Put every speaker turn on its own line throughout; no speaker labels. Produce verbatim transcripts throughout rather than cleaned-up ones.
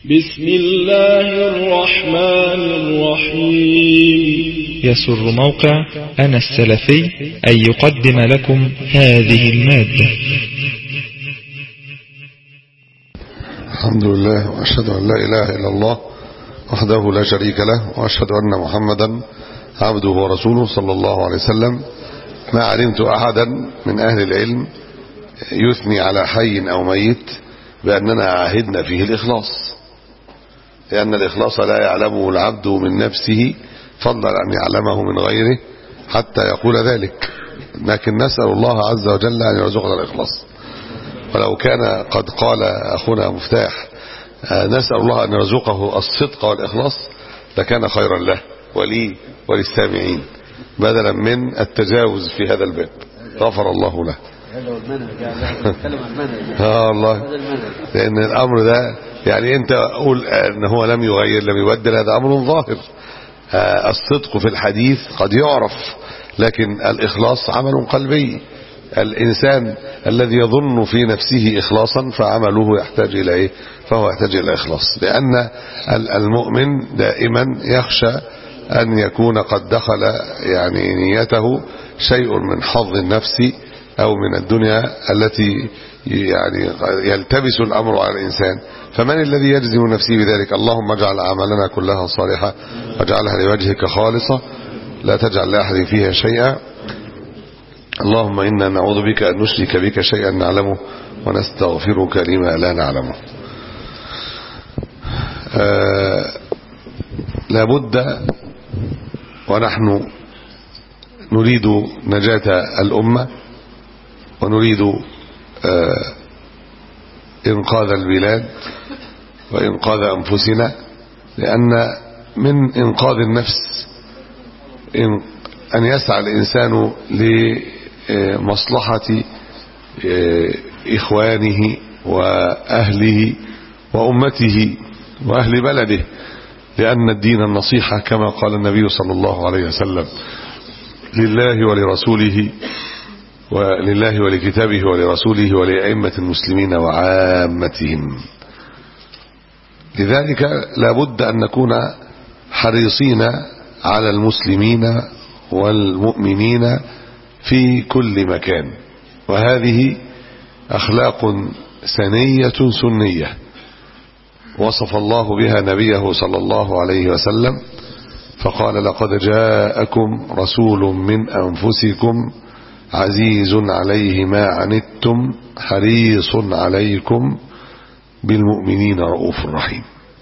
بسم الله الرحمن الرحيم.
يسر موقع أنا السلفي أن يقدم لكم هذه المادة.
الحمد لله، وأشهد أن لا إله إلا الله وحده لا شريك له، وأشهد أن محمدا عبده ورسوله صلى الله عليه وسلم. ما علمت أحدا من أهل العلم يثني على حي أو ميت بأننا عاهدنا فيه الإخلاص، لأن الإخلاص لا يعلمه العبد من نفسه فضلا أن يعلمه من غيره حتى يقول ذلك، لكن نسأل الله عز وجل أن يرزقنا الإخلاص. ولو كان قد قال أخونا مفتاح نسأل الله أن يرزقه الصدق والإخلاص لكان خيرا له ولي وللسامعين، بدلا من التجاوز في هذا الباب، غفر الله له. اه الله، لأن الأمر ده يعني أنت أقول أن هو لم يغير لم يبدل، هذا أمر ظاهر. آه الصدق في الحديث قد يعرف، لكن الإخلاص عمل قلبي. الإنسان الذي يظن في نفسه إخلاصا فعمله يحتاج إلى إيه؟ فهو يحتاج إلى إخلاص، لأن المؤمن دائما يخشى أن يكون قد دخل يعني نيته شيء من حظ النفس أو من الدنيا التي يعني يلتبس الأمر على الإنسان. فمن الذي يجزم نفسه بذلك؟ اللهم اجعل أعمالنا كلها صالحة واجعلها لوجهك خالصة لا تجعل لأحد فيها شيئا. اللهم إنا نعوذ بك أن نشرك بك شيئا نعلمه ونستغفرك لما لا نعلمه. آه لابد ونحن نريد نجاة الأمة ونريد آه إنقاذ البلاد وإنقاذ أنفسنا، لأن من إنقاذ النفس أن يسعى الإنسان لمصلحة إخوانه وأهله وأمته وأهل بلده، لأن الدين النصيحة كما قال النبي صلى الله عليه وسلم لله ولرسوله ولله ولكتابه ولرسوله ولأئمة المسلمين وعامتهم. لذلك لا بد أن نكون حريصين على المسلمين والمؤمنين في كل مكان، وهذه أخلاق سنية سنية وصف الله بها نبيه صلى الله عليه وسلم، فقال لقد جاءكم رسول من أنفسكم عزيز عليه ما عنتم حريص عليكم بالمؤمنين رؤوف رحيم.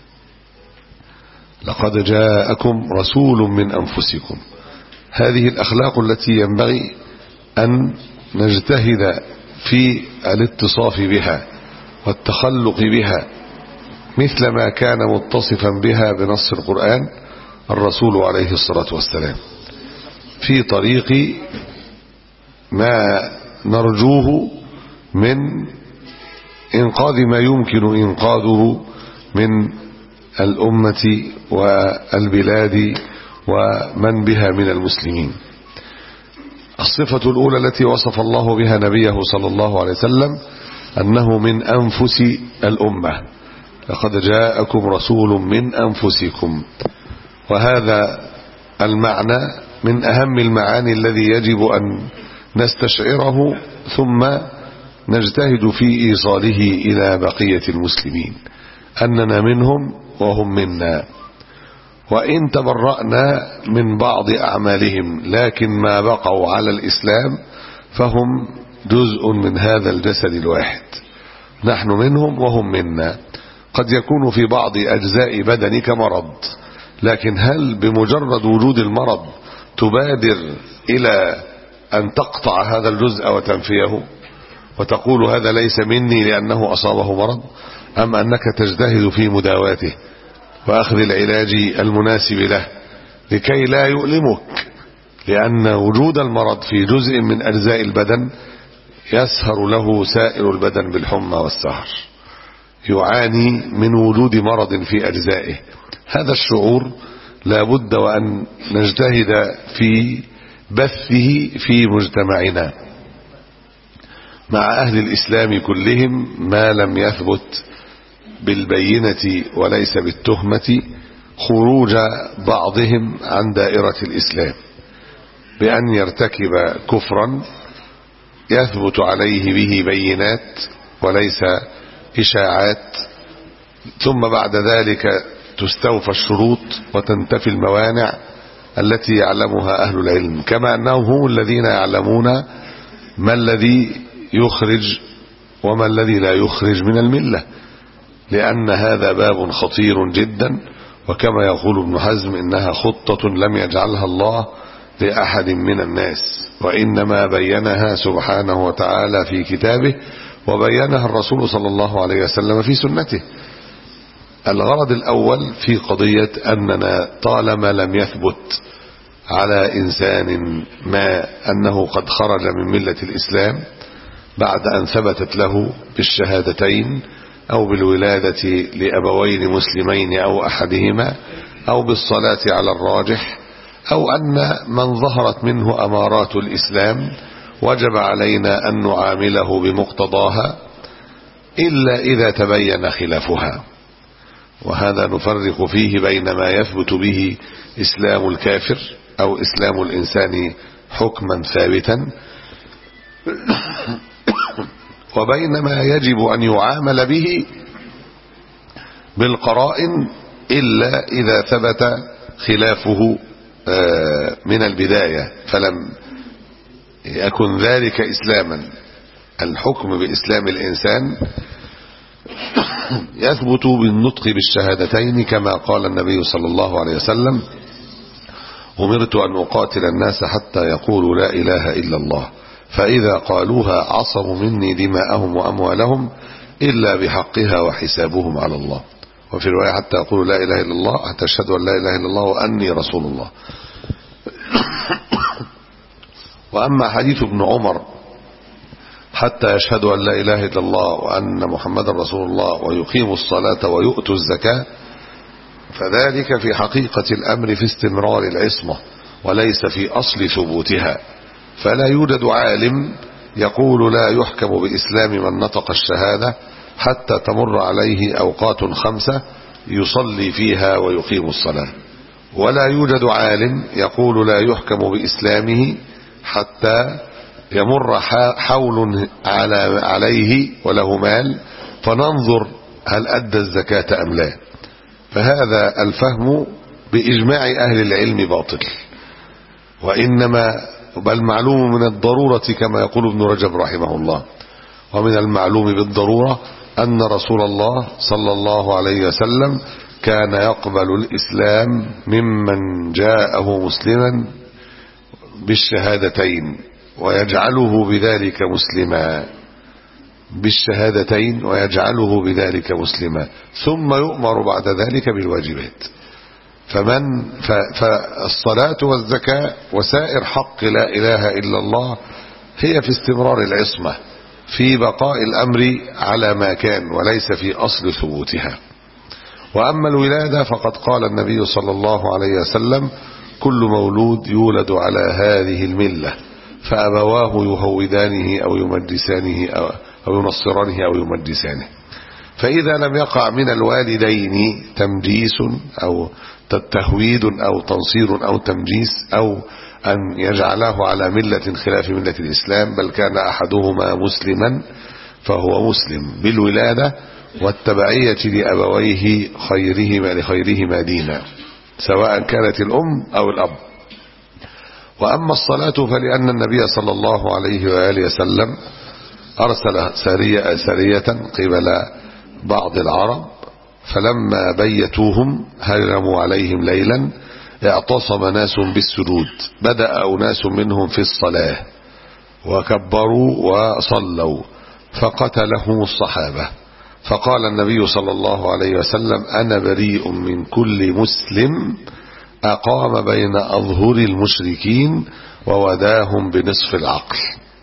لقد جاءكم رسول من أنفسكم، هذه الأخلاق التي ينبغي أن نجتهد في الاتصاف بها والتخلق بها، مثل ما كان متصفا بها بنص القرآن الرسول عليه الصلاة والسلام في طريق ما نرجوه من إنقاذ ما يمكن إنقاذه من الأمة والبلاد ومن بها من المسلمين. الصفة الأولى التي وصف الله بها نبيه صلى الله عليه وسلم أنه من أنفس الأمة، لقد جاءكم رسول من أنفسكم، وهذا المعنى من أهم المعاني الذي يجب أن نستشعره ثم نجتهد في إيصاله إلى بقية المسلمين، أننا منهم وهم منا، وإن تبرأنا من بعض أعمالهم لكن ما بقوا على الإسلام فهم جزء من هذا الجسد الواحد، نحن منهم وهم منا. قد يكون في بعض أجزاء بدنك مرض، لكن هل بمجرد وجود المرض تبادر إلى أن تقطع هذا الجزء وتنفيه وتقول هذا ليس مني لأنه أصابه مرض، أم أنك تجتهد في مداواته وأخذ العلاج المناسب له لكي لا يؤلمك، لأن وجود المرض في جزء من أجزاء البدن يسهر له سائر البدن بالحمى والسهر، يعاني من وجود مرض في أجزائه. هذا الشعور لا بد وأن نجتهد في بثه في مجتمعنا مع أهل الإسلام كلهم ما لم يثبت بالبينة وليس بالتهمة خروج بعضهم عن دائرة الإسلام بأن يرتكب كفرا يثبت عليه به بينات وليس إشاعات، ثم بعد ذلك تستوفى الشروط وتنتفي الموانع التي يعلمها أهل العلم، كما أنهم هم الذين يعلمون ما الذي يخرج وما الذي لا يخرج من الملة، لأن هذا باب خطير جدا. وكما يقول ابن حزم إنها خطة لم يجعلها الله لأحد من الناس، وإنما بينها سبحانه وتعالى في كتابه، وبينها الرسول صلى الله عليه وسلم في سنته. الغرض الأول في قضية أننا طالما لم يثبت على إنسان ما أنه قد خرج من ملة الإسلام بعد أن ثبتت له بالشهادتين أو بالولادة لأبوين مسلمين أو أحدهما أو بالصلاة على الراجح، أو أن من ظهرت منه أمارات الإسلام وجب علينا أن نعامله بمقتضاها إلا إذا تبين خلافها. وهذا نفرق فيه بين ما يثبت به إسلام الكافر أو إسلام الإنسان حكما ثابتا وبين ما يجب أن يعامل به بالقرائن إلا إذا ثبت خلافه من البداية فلم يكن ذلك إسلاما. الحكم بإسلام الإنسان يثبت بالنطق بالشهادتين، كما قال النبي صلى الله عليه وسلم: أمرت أن أقاتل الناس حتى يقولوا لا إله إلا الله، فإذا قالوها عصموا مني دماءهم وأموالهم إلا بحقها وحسابهم على الله. وفي رواية: حتى يقولوا لا إله إلا الله، حتى يشهدوا أن لا إله إلا الله وأني رسول الله. وأما حديث ابن عمر: حتى يشهدوا أن لا إله إلا الله وأن محمد رسول الله ويقيموا الصلاة ويؤتوا الزكاة، فذلك في حقيقة الأمر في استمرار العصمة وليس في أصل ثبوتها. فلا يوجد عالم يقول لا يحكم بإسلام من نطق الشهادة حتى تمر عليه أوقات خمسة يصلي فيها ويقيم الصلاة، ولا يوجد عالم يقول لا يحكم بإسلامه حتى يمر حول على عليه وله مال فننظر هل أدى الزكاة أم لا. فهذا الفهم بإجماع أهل العلم باطل، وإنما بل معلوم من الضرورة كما يقول ابن رجب رحمه الله، ومن المعلوم بالضرورة أن رسول الله صلى الله عليه وسلم كان يقبل الإسلام ممن جاءه مسلما بالشهادتين ويجعله بذلك مسلما بالشهادتين ويجعله بذلك مسلما ثم يؤمر بعد ذلك بالواجبات. فمن فالصلاة والزكاة وسائر حق لا إله إلا الله هي في استمرار العصمة في بقاء الأمر على ما كان وليس في أصل ثبوتها. وأما الولادة فقد قال النبي صلى الله عليه وسلم: كل مولود يولد على هذه الملة فأبواه يهودانه أو يمجسانه أو ينصرانه أو يمجسانه. فإذا لم يقع من الوالدين تمجيس أو تهويد أو تنصير أو تمجيس أو أن يجعله على ملة خلاف ملة الإسلام، بل كان أحدهما مسلما فهو مسلم بالولادة والتبعية لأبويه خيرهما لخيرهما دينا، سواء كانت الأم أو الأب. وأما الصلاة فلأن النبي صلى الله عليه وآله وسلم أرسل سرية, سرية قبل بعض العرب، فلما بيتوهم هجموا عليهم ليلا اعتصم ناس بالسجود، بدأ أناس منهم في الصلاة وكبروا وصلوا فقتلهم الصحابة، فقال النبي صلى الله عليه وسلم: أنا بريء من كل مسلم أقام بين أظهر المشركين ووداهم بنصف العقل،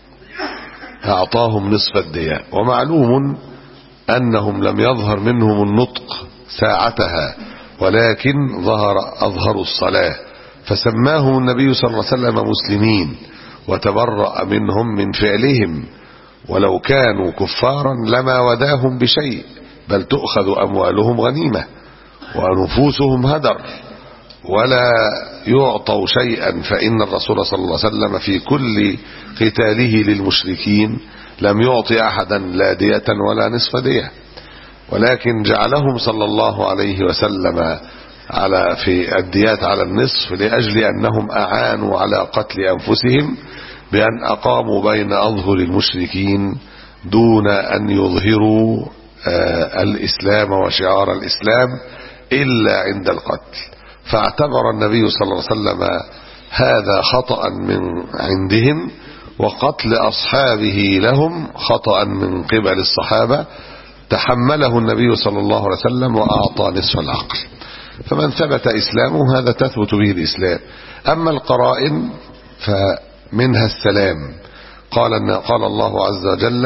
أعطاهم نصف الدياء. ومعلوم أنهم لم يظهر منهم النطق ساعتها، ولكن ظهر أظهر الصلاة، فسماهم النبي صلى الله عليه وسلم مسلمين وتبرأ منهم من فعلهم، ولو كانوا كفارا لما وداهم بشيء، بل تؤخذ أموالهم غنيمة ونفوسهم هدر ولا يعطوا شيئا، فإن الرسول صلى الله عليه وسلم في كل قتاله للمشركين لم يعطي أحدا لا دية ولا نصف دية، ولكن جعلهم صلى الله عليه وسلم على في الديات على النصف لأجل أنهم أعانوا على قتل أنفسهم بأن أقاموا بين أظهر المشركين دون أن يظهروا آه الإسلام وشعار الإسلام إلا عند القتل. فاعتبر النبي صلى الله عليه وسلم هذا خطأ من عندهم، وقتل أصحابه لهم خطأ من قبل الصحابة تحمله النبي صلى الله عليه وسلم وأعطى نصف العقل. فمن ثبت إسلامه هذا تثبت به الإسلام. أما القرائن فمنها السلام. قال قال الله عز وجل: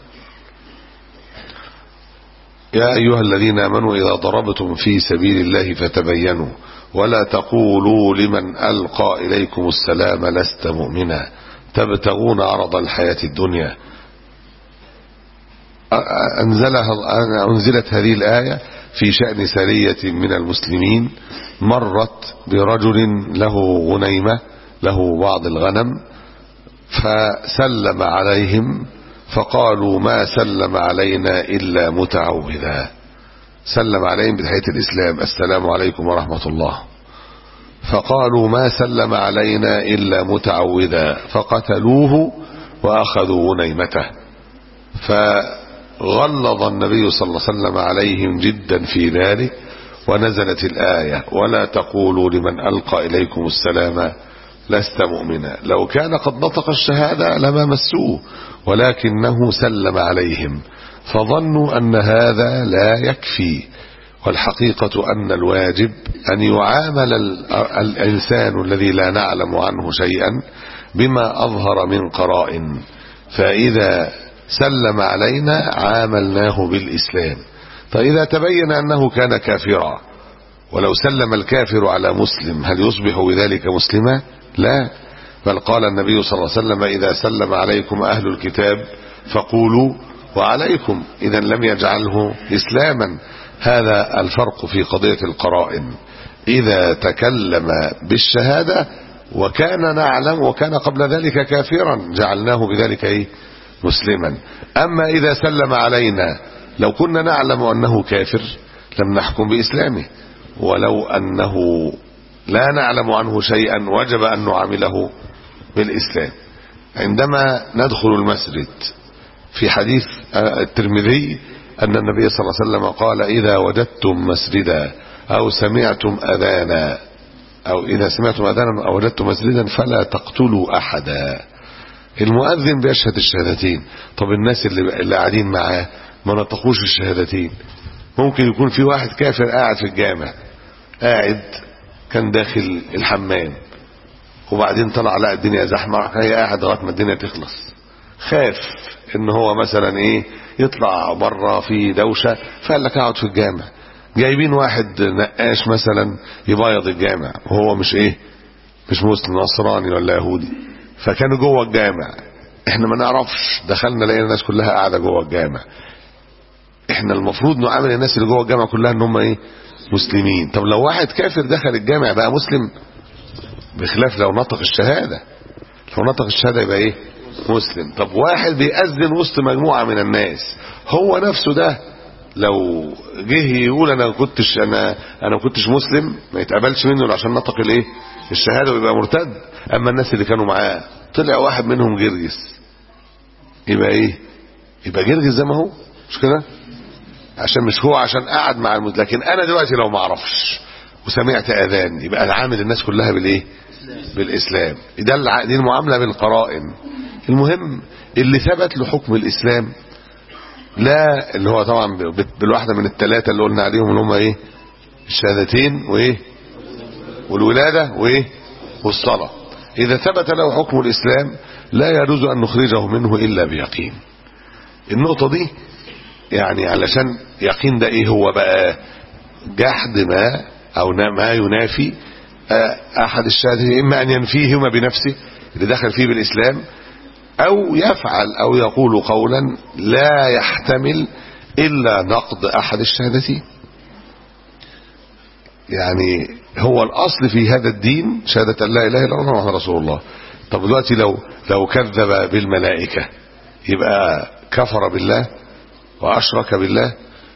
يا أيها الذين آمنوا إذا ضربتم في سبيل الله فتبينوا ولا تقولوا لمن ألقى إليكم السلام لست مؤمنا تبتغون عرض الحياة الدنيا. أنزلها أنزلت هذه الآية في شأن سرية من المسلمين مرت برجل له غنيمة، له بعض الغنم، فسلم عليهم فقالوا: ما سلم علينا إلا متعوذا. سلم عليهم بتحية الإسلام: السلام عليكم ورحمة الله. فقالوا: ما سلم علينا إلا متعوذا، فقتلوه وأخذوا غنيمته. فغلظ النبي صلى الله عليه وسلم عليهم جدا في ذلك، ونزلت الآية: ولا تقولوا لمن ألقى إليكم السلام لست مؤمنا. لو كان قد نطق الشهادة لما مسوه، ولكنه سلم عليهم فظنوا أن هذا لا يكفي. والحقيقة أن الواجب أن يعامل الإنسان الذي لا نعلم عنه شيئا بما أظهر من قرائن، فإذا سلم علينا عاملناه بالإسلام. فإذا تبين أنه كان كافرا، ولو سلم الكافر على مسلم هل يصبح بذلك مسلما؟ لا، بل قال النبي صلى الله عليه وسلم: إذا سلم عليكم أهل الكتاب فقولوا وعليكم، إذا لم يجعله إسلاما. هذا الفرق في قضية القرائن. إذا تكلم بالشهادة وكان نعلم وكان قبل ذلك كافرا جعلناه بذلك إيه؟ مسلما. أما إذا سلم علينا لو كنا نعلم أنه كافر لم نحكم بإسلامه، ولو أنه لا نعلم عنه شيئا وجب أن نعامله بالإسلام. عندما ندخل المسجد في حديث الترمذي أن النبي صلى الله عليه وسلم قال: إذا وجدتم مسجدا أو سمعتم أذانا أو إذا سمعتم أذانا أو وجدتم مسجدا فلا تقتلوا أحدا. المؤذن بيشهد الشهادتين. طب الناس اللي, اللي قاعدين معاه ما نطقوش الشهادتين. ممكن يكون في واحد كافر قاعد في الجامع، قاعد كان داخل الحمام وبعدين طلع لقى الدنيا زحمه، هي قاعد لغايه ما الدنيا تخلص، خاف ان هو مثلا ايه يطلع بره في دوشه فقال لك اقعد في الجامع. جايبين واحد نقاش مثلا يبيض الجامع وهو مش ايه مش مسلم، نصراني ولا يهودي، فكانوا جوه الجامع، احنا ما نعرفش، دخلنا لقينا الناس كلها قاعده جوه الجامع. احنا المفروض نعامل الناس اللي جوه الجامع كلها ان هم ايه مسلمين. طب لو واحد كافر دخل الجامع بقى مسلم؟ بخلاف لو نطق الشهاده، لو نطق الشهاده يبقى ايه مسلم. طب واحد بيأذن وسط مجموعه من الناس، هو نفسه ده لو جه يقول انا كنتش انا انا كنتش مسلم ما يتقبلش منه عشان نطق الايه الشهاده ويبقى مرتد. اما الناس اللي كانوا معاه طلع واحد منهم جرجس، يبقى ايه يبقى جرجس زي ما هو، مش كده؟ عشان مش هو عشان قعد مع المسلم. لكن انا دلوقتي لو ما اعرفش وسمعت اذان يبقى انا عامل الناس كلها بالايه بالاسلام. ده دي المعامله بالقرائن. المهم اللي ثبت له حكم الاسلام، لا اللي هو طبعا بالواحده من الثلاثه اللي قلنا عليهم اللي هم ايه الشهادتين وايه والولاده وايه والصلاه. اذا ثبت له حكم الاسلام لا يجوز ان نخرجه منه الا بيقين. النقطه دي يعني علشان يقين ده ايه هو بقى؟ جحد ما او ما ينافي احد الشهادتين، اما ان ينفيهما بنفسه اللي دخل فيه بالاسلام، او يفعل او يقول قولا لا يحتمل إلا نقض أحد الشهادتين. يعني هو الأصل في هذا الدين شهادة أن لا إله إلا الله محمد رسول الله. طب دلوقتي لو لو كذب بالملائكة يبقى كفر بالله وأشرك بالله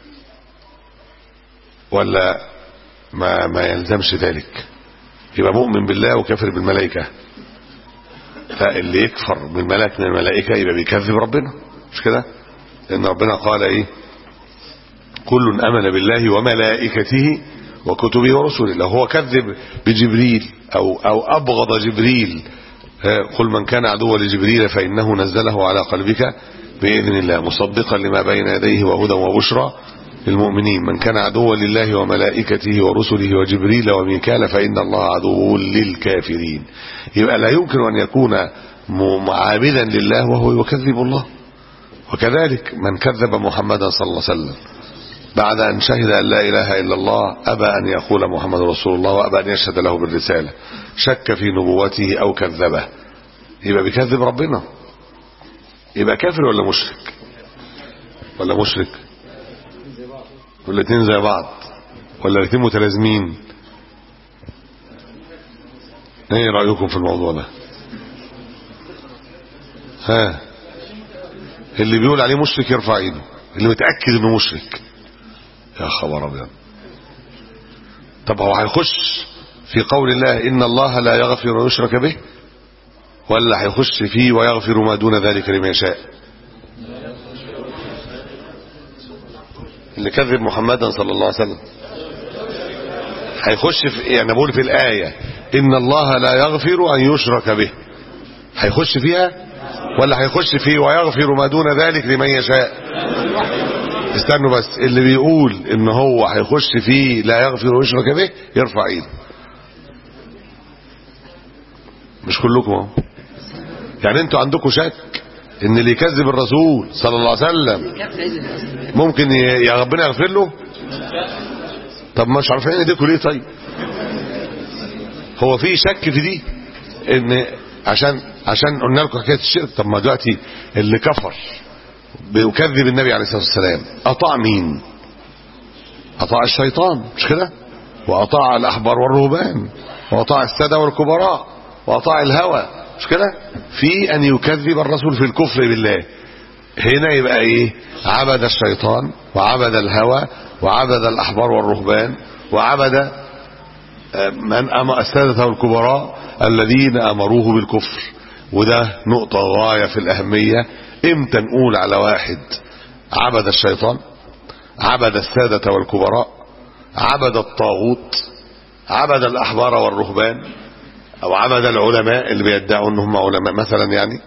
ولا ما ما يلزمش ذلك؟ يبقى مؤمن بالله وكافر بالملائكة. لا، اللي يكفر بالملك من الملائكة يبقى بيكذب ربنا، مش كده؟ لأن ربنا قال إيه؟ كل آمن بالله وملائكته وكتبه ورسله. لو هو كذب بجبريل أو أو أبغض جبريل، قل من كان عدوا لجبريل فإنه نزله على قلبك بإذن الله مصدقا لما بين يديه وهدى وبشرى للمؤمنين. من كان عدوا لله وملائكته ورسله وجبريل وميكال فإن الله عدو للكافرين. يبقى لا يمكن أن يكون عابدا لله وهو يكذب الله. وكذلك من كذب محمدا صلى الله عليه وسلم بعد أن شهد أن لا إله إلا الله أبى أن يقول محمد رسول الله وأبى أن يشهد له بالرسالة، شك في نبوته أو كذبه، يبقى بيكذب ربنا. يبقى كافر ولا مشرك؟ ولا مشرك؟ ولا الاثنين زي بعض؟ ولا الاثنين متلازمين؟ ايه رأيكم في الموضوع ده؟ ها، اللي بيقول عليه مشرك يرفع ايده، اللي متأكد انه مشرك. يا خبر ابيض. طب هو هيخش في قول الله ان الله لا يغفر يشرك به، ولا هيخش فيه ويغفر ما دون ذلك لمن يشاء؟ اللي كذب محمدا صلى الله عليه وسلم هيخش في، يعني بقول في الآية ان الله لا يغفر ان يشرك به، هيخش فيها ولا هيخش فيه ويغفر ما دون ذلك لمن يشاء؟ استنوا بس، اللي بيقول ان هو هيخش فيه لا يغفر ويشرك به يرفع ايده. مش كلكم اهو. يعني انتوا عندكم شك ان اللي يكذب الرسول صلى الله عليه وسلم ممكن يا ربنا يغفر له؟ طب مش عارفين ايديكم ليه؟ طيب هو في شك في دي؟ ان عشان عشان قلنا لكم حكايه الشرك. طب ما دلوقتي اللي كفر بيكذب النبي عليه الصلاه والسلام اطاع مين؟ اطاع الشيطان، مش كده؟ واطاع الاحبار والرهبان، واطاع الساده والكبراء، واطاع الهوى، مش كده؟ في ان يكذب الرسول في الكفر بالله. هنا يبقى ايه؟ عبد الشيطان وعبد الهوى وعبد الاحبار والرهبان وعبد من أمر السادة والكبراء الذين امروه بالكفر. وده نقطة غاية في الأهمية. امتى نقول على واحد عبد الشيطان، عبد السادة والكبراء، عبد الطاغوت، عبد الأحبار والرهبان، أو عبد العلماء اللي بيدعوا أنهم علماء مثلا؟ يعني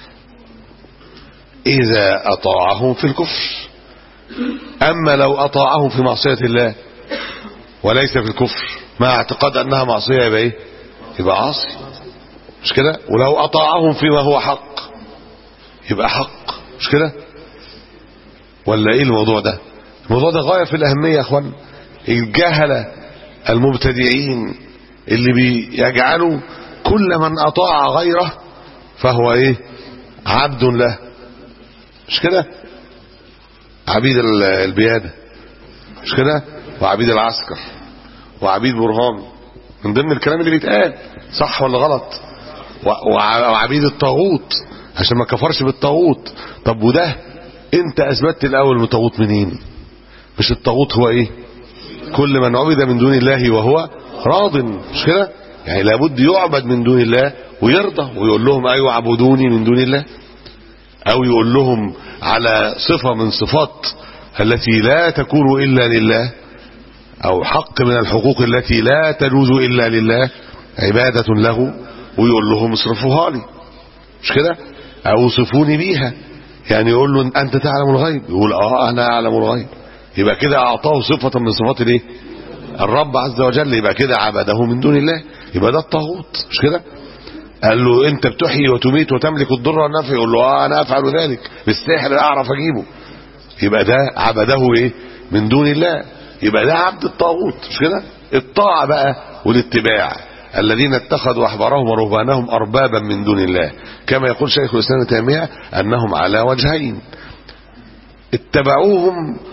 إذا أطاعهم في الكفر. أما لو أطاعهم في معصية الله وليس في الكفر مع اعتقاد أنها معصية يبقى إيه؟ يبقى عاصي، مش كده؟ ولو أطاعهم فيما هو حق يبقى حق، مش كده؟ ولا إيه الموضوع ده؟ الموضوع ده غاية في الأهمية يا أخوان. الجهلة المبتدعين اللي بيجعلوا كل من أطاع غيره فهو إيه؟ عبد له، مش كده؟ عبيد البيادة، مش كده؟ وعبيد العسكر وعبيد برهان، من ضمن الكلام اللي بيتقال، صح ولا غلط؟ وعبيد الطاغوت عشان ما كفرش بالطاغوت. طب وده انت اثبتت الاول الطاغوت منين؟ مش الطاغوت هو ايه؟ كل من عبد من دون الله وهو راض، مش كده؟ يعني لابد يعبد من دون الله ويرضى ويقول لهم ايوه اعبدوني من دون الله، او يقول لهم على صفة من صفات التي لا تكون الا لله، او حق من الحقوق التي لا تجوز الا لله عبادة له، ويقول لهم اصرفوها لي، مش كده؟ او صفوني بيها. يعني يقول له انت تعلم الغيب، يقول اه انا اعلم الغيب، يبقى كده اعطاه صفة من صفات الايه؟ الرب عز وجل، يبقى كده عبده من دون الله، يبقى ده الطاغوت، مش كده؟ قال له انت بتحيي وتميت وتملك الضر والنفع، يقول له اه انا افعل ذلك بالسحر اعرف اجيبه، يبقى ده عبده ايه؟ من دون الله، يبقى ده عبد الطاغوت، مش كده؟ الطاعة بقى والاتباع الذين اتخذوا احبارهم ورهبانهم اربابا من دون الله، كما يقول شيخ الاسلام ابن تيمية انهم على وجهين، اتبعوهم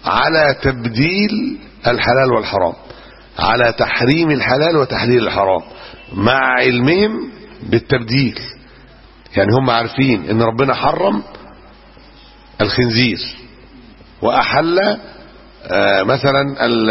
على تبديل الحلال والحرام، على تحريم الحلال وتحليل الحرام، مع علمهم بالتبديل. يعني هم عارفين ان ربنا حرم الخنزير وأحل مثلا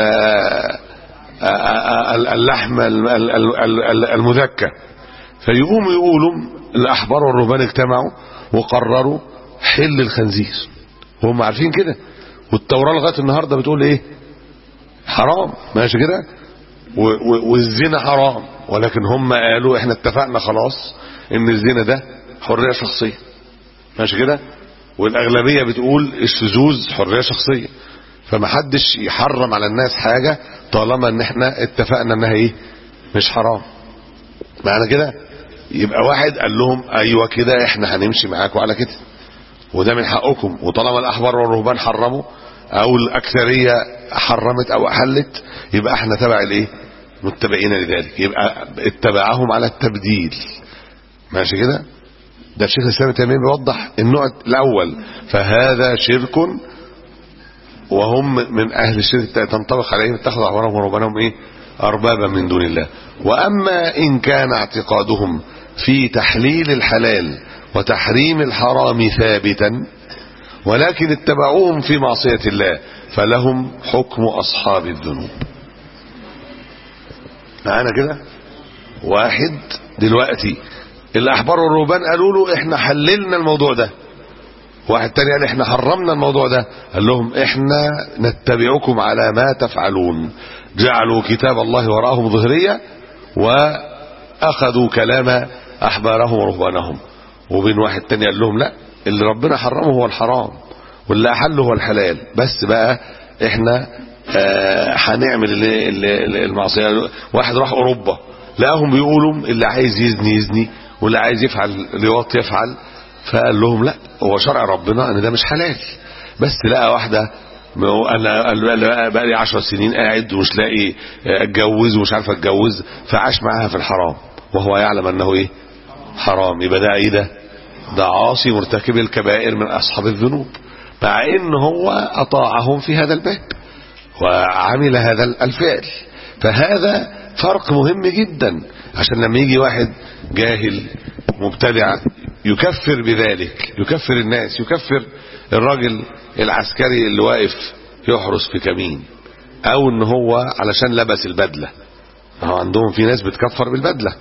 اللحم المذكى، فيقوموا يقولوا الأحبار والرهبان اجتمعوا وقرروا حل الخنزير، وهم عارفين كده، والتوراة لغاية النهاردة بتقول ايه؟ حرام، ماشي كده، والزنا حرام، ولكن هم قالوا احنا اتفقنا خلاص ان الزنا ده حرية شخصية، ماشي كده، والأغلبية بتقول الشذوذ حرية شخصية، فمحدش يحرم على الناس حاجة طالما ان احنا اتفقنا انها ايه؟ مش حرام. معنى كده يبقى واحد قال لهم ايوه كده احنا هنمشي معاكم على كده، وده من حقكم، وطالما الأحبار والرهبان حرموا او الأكثرية حرمت او احلت، يبقى احنا تبع الايه؟ متبعين لذلك، يبقى اتبعهم على التبديل، ماشي كده. ده الشيخ الإسلام تيمية بيوضح النوع الأول، فهذا شرك وهم من أهل الشرك تنطبق عليهم اتخذوا أحبارهم ورهبانهم إيه؟ أربابا من دون الله. وأما إن كان اعتقادهم في تحليل الحلال وتحريم الحرام ثابتا ولكن اتبعوهم في معصية الله فلهم حكم أصحاب الذنوب. معانا كده؟ واحد دلوقتي الأحبار والرهبان قالوا له احنا حللنا الموضوع ده، واحد تاني قال احنا حرمنا الموضوع ده، قال لهم احنا نتبعكم على ما تفعلون، جعلوا كتاب الله وراءهم ظهرية واخذوا كلام أحبارهم ورهبانهم. وبين واحد تاني قال لهم لا، اللي ربنا حرمه هو الحرام واللي أحله هو الحلال، بس بقى احنا آه هنعمل المعصية. واحد راح أوروبا لقاهم بيقولوا اللي عايز يزني يزني واللي عايز يفعل لواط يفعل، فقال لهم لا، هو شرع ربنا ان ده مش حلال، بس لقى واحدة انا بقى لي عشر سنين قاعد ومش لاقي اتجوز ومش عارف اتجوز، فعاش معاها في الحرام وهو يعلم انه ايه؟ حرام. يبقى ده ايه؟ ده ده عاصي مرتكب الكبائر من اصحاب الذنوب، مع ان هو اطاعهم في هذا الباب وعمل هذا الفعل. فهذا فرق مهم جدا، عشان لما يجي واحد جاهل مبتدع يكفر بذلك، يكفر الناس، يكفر الراجل العسكري اللي واقف يحرس في كمين، او ان هو علشان لبس البدلة. هو عندهم في ناس بتكفر بالبدلة،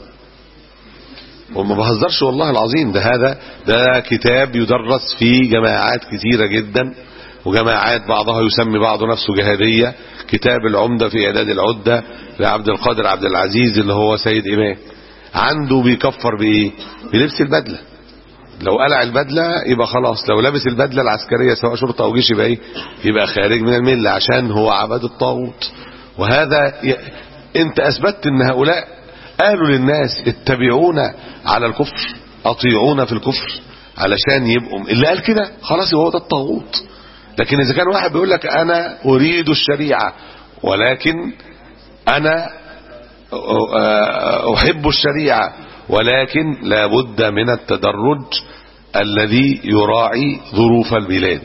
وما بهزرش والله العظيم، ده هذا ده كتاب يدرس في جماعات كثيرة جدا، وجماعات بعضها يسمي بعض نفسه جهادية. كتاب العمدة في إعداد العدة لعبد القادر عبد العزيز اللي هو سيد إمام، عنده بيكفر بإيه؟ بلبس البدلة. لو قلع البدلة يبقى خلاص، لو لبس البدلة العسكرية سواء شرطة أو جيش يبقى إيه؟ يبقى خارج من الملة، عشان هو عبد الطاغوت. وهذا ي... أنت أثبتت أن هؤلاء قالوا للناس اتبعونا على الكفر، أطيعونا في الكفر، علشان يبقوا اللي قال كده خلاص هو ده الطاغوت. لكن إذا كان واحد بيقول لك أنا أريد الشريعة ولكن أنا أحب الشريعة، ولكن لا بد من التدرج الذي يراعي ظروف البلاد.